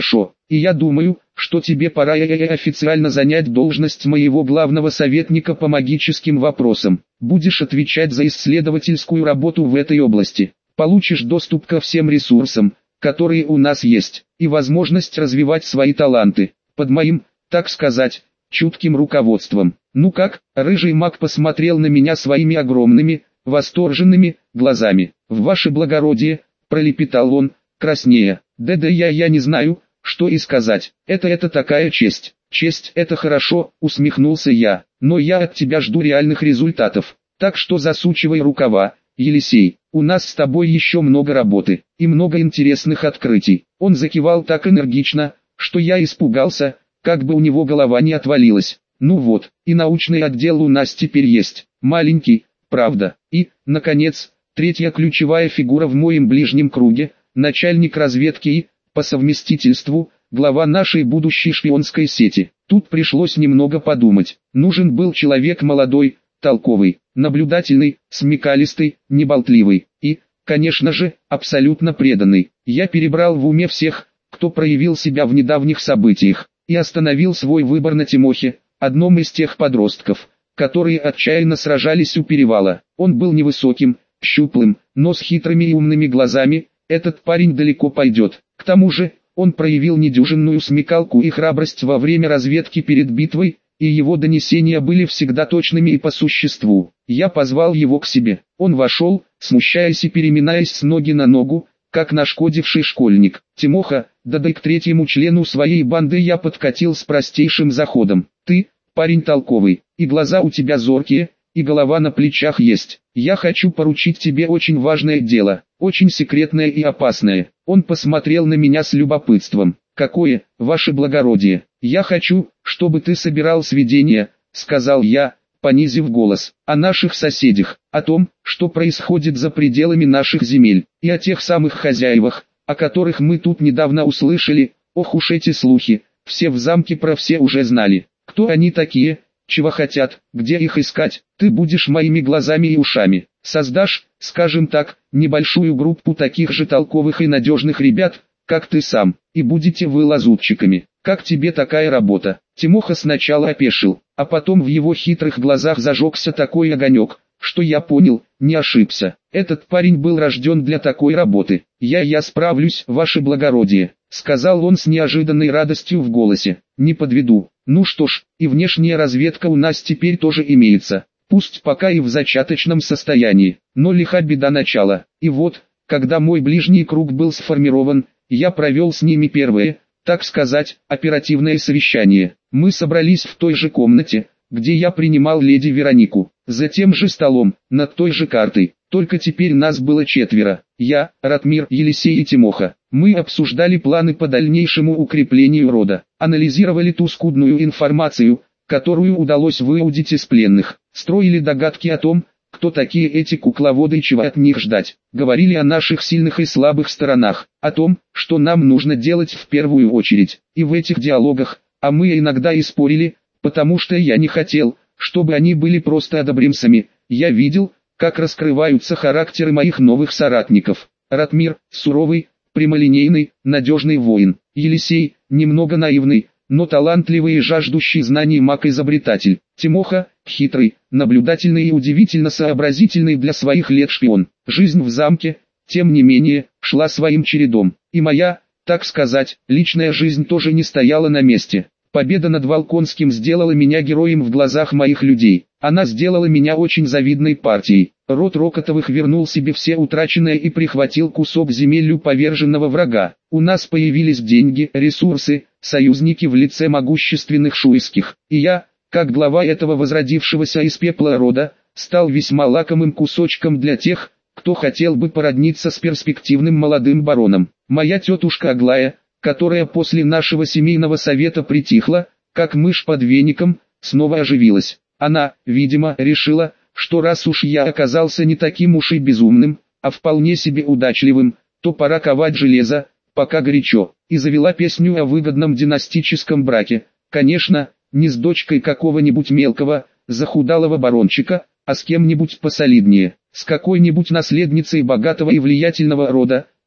и я думаю, что тебе пора официально занять должность моего главного советника по магическим вопросам. Будешь отвечать за исследовательскую работу в этой области. Получишь доступ ко всем ресурсам, которые у нас есть, и возможность развивать свои таланты, под моим, так сказать, чутким руководством. Ну как? Рыжий маг посмотрел на меня своими огромными, восторженными глазами. В ваше благородие, пролепетал он, краснея. Да-да я я не знаю, что и сказать. Это это такая честь. Честь это хорошо, усмехнулся я. Но я от тебя жду реальных результатов. Так что засучивай рукава, Елисей. У нас с тобой еще много работы и много интересных открытий. Он закивал так энергично, что я испугался, как бы у него голова не отвалилась. Ну вот, и научный отдел у нас теперь есть. Маленький, правда. И, наконец, третья ключевая фигура в моем ближнем круге, начальник разведки и, по совместительству, глава нашей будущей шпионской сети. Тут пришлось немного подумать. Нужен был человек молодой, толковый, наблюдательный, смекалистый, неболтливый и, конечно же, абсолютно преданный. Я перебрал в уме всех, кто проявил себя в недавних событиях, и остановил свой выбор на Тимохе, одном из тех подростков, которые отчаянно сражались у перевала. Он был невысоким, щуплым, но с хитрыми и умными глазами. Этот парень далеко пойдет. К тому же, он проявил недюжинную смекалку и храбрость во время разведки перед битвой, и его донесения были всегда точными и по существу. Я позвал его к себе. Он вошел, смущаясь и переминаясь с ноги на ногу, как нашкодивший школьник. Тимоха, да да и к третьему члену своей банды я подкатил с простейшим заходом. Ты, парень толковый, и глаза у тебя зоркие, и голова на плечах есть. Я хочу поручить тебе очень важное дело, очень секретное и опасное. Он посмотрел на меня с любопытством. Какое, ваше благородие? Я хочу, чтобы ты собирал сведения, сказал я, понизив голос, о наших соседях, о том, что происходит за пределами наших земель, и о тех самых хозяевах, о которых мы тут недавно услышали. Ох уж эти слухи, все в замке про все уже знали. Кто они такие, чего хотят, где их искать? Ты будешь моими глазами и ушами. Создашь, скажем так, небольшую группу таких же толковых и надежных ребят, как ты сам, и будете вы лазутчиками. Как тебе такая работа? Тимоха сначала опешил, а потом в его хитрых глазах зажегся такой огонек, что я понял, не ошибся. Этот парень был рожден для такой работы. Я я справлюсь, ваше благородие, сказал он с неожиданной радостью в голосе. Не подведу. Ну что ж, и внешняя разведка у нас теперь тоже имеется. Пусть пока и в зачаточном состоянии, но лиха беда начала. И вот, когда мой ближний круг был сформирован, я провел с ними первое, так сказать, оперативное совещание. Мы собрались в той же комнате, где я принимал леди Веронику, за тем же столом, над той же картой, только теперь нас было четверо. Я, Ратмир, Елисей и Тимоха. Мы обсуждали планы по дальнейшему укреплению рода, анализировали ту скудную информацию, которую удалось выудить из пленных, строили догадки о том, кто такие эти кукловоды и чего от них ждать, говорили о наших сильных и слабых сторонах, о том, что нам нужно делать в первую очередь, и в этих диалогах, а мы иногда и спорили, потому что я не хотел, чтобы они были просто одобримцами. Я видел, как раскрываются характеры моих новых соратников. Ратмир, суровый, прямолинейный, надежный воин. Елисей, немного наивный, но талантливый и жаждущий знаний маг-изобретатель. Тимоха, хитрый, наблюдательный и удивительно сообразительный для своих лет шпион. Жизнь в замке, тем не менее, шла своим чередом. И моя, так сказать, личная жизнь тоже не стояла на месте. Победа над Волконским сделала меня героем в глазах моих людей. Она сделала меня очень завидной партией. Род Рокотовых вернул себе все утраченное и прихватил кусок земель у поверженного врага. У нас появились деньги, ресурсы, союзники в лице могущественных шуйских. И я, как глава этого возродившегося из пепла рода, стал весьма лакомым кусочком для тех, кто хотел бы породниться с перспективным молодым бароном. Моя тетушка Аглая, которая после нашего семейного совета притихла, как мышь под веником, снова оживилась. Она, видимо, решила, что раз уж я оказался не таким уж и безумным, а вполне себе удачливым, то пора ковать железо, пока горячо, и завела песню о выгодном династическом браке. Конечно, не с дочкой какого-нибудь мелкого, захудалого барончика, а с кем-нибудь посолиднее, с какой-нибудь наследницей богатого и влиятельного рода,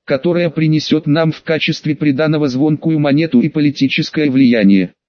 которая принесет нам в качестве приданого звонкую монету и политическое влияние.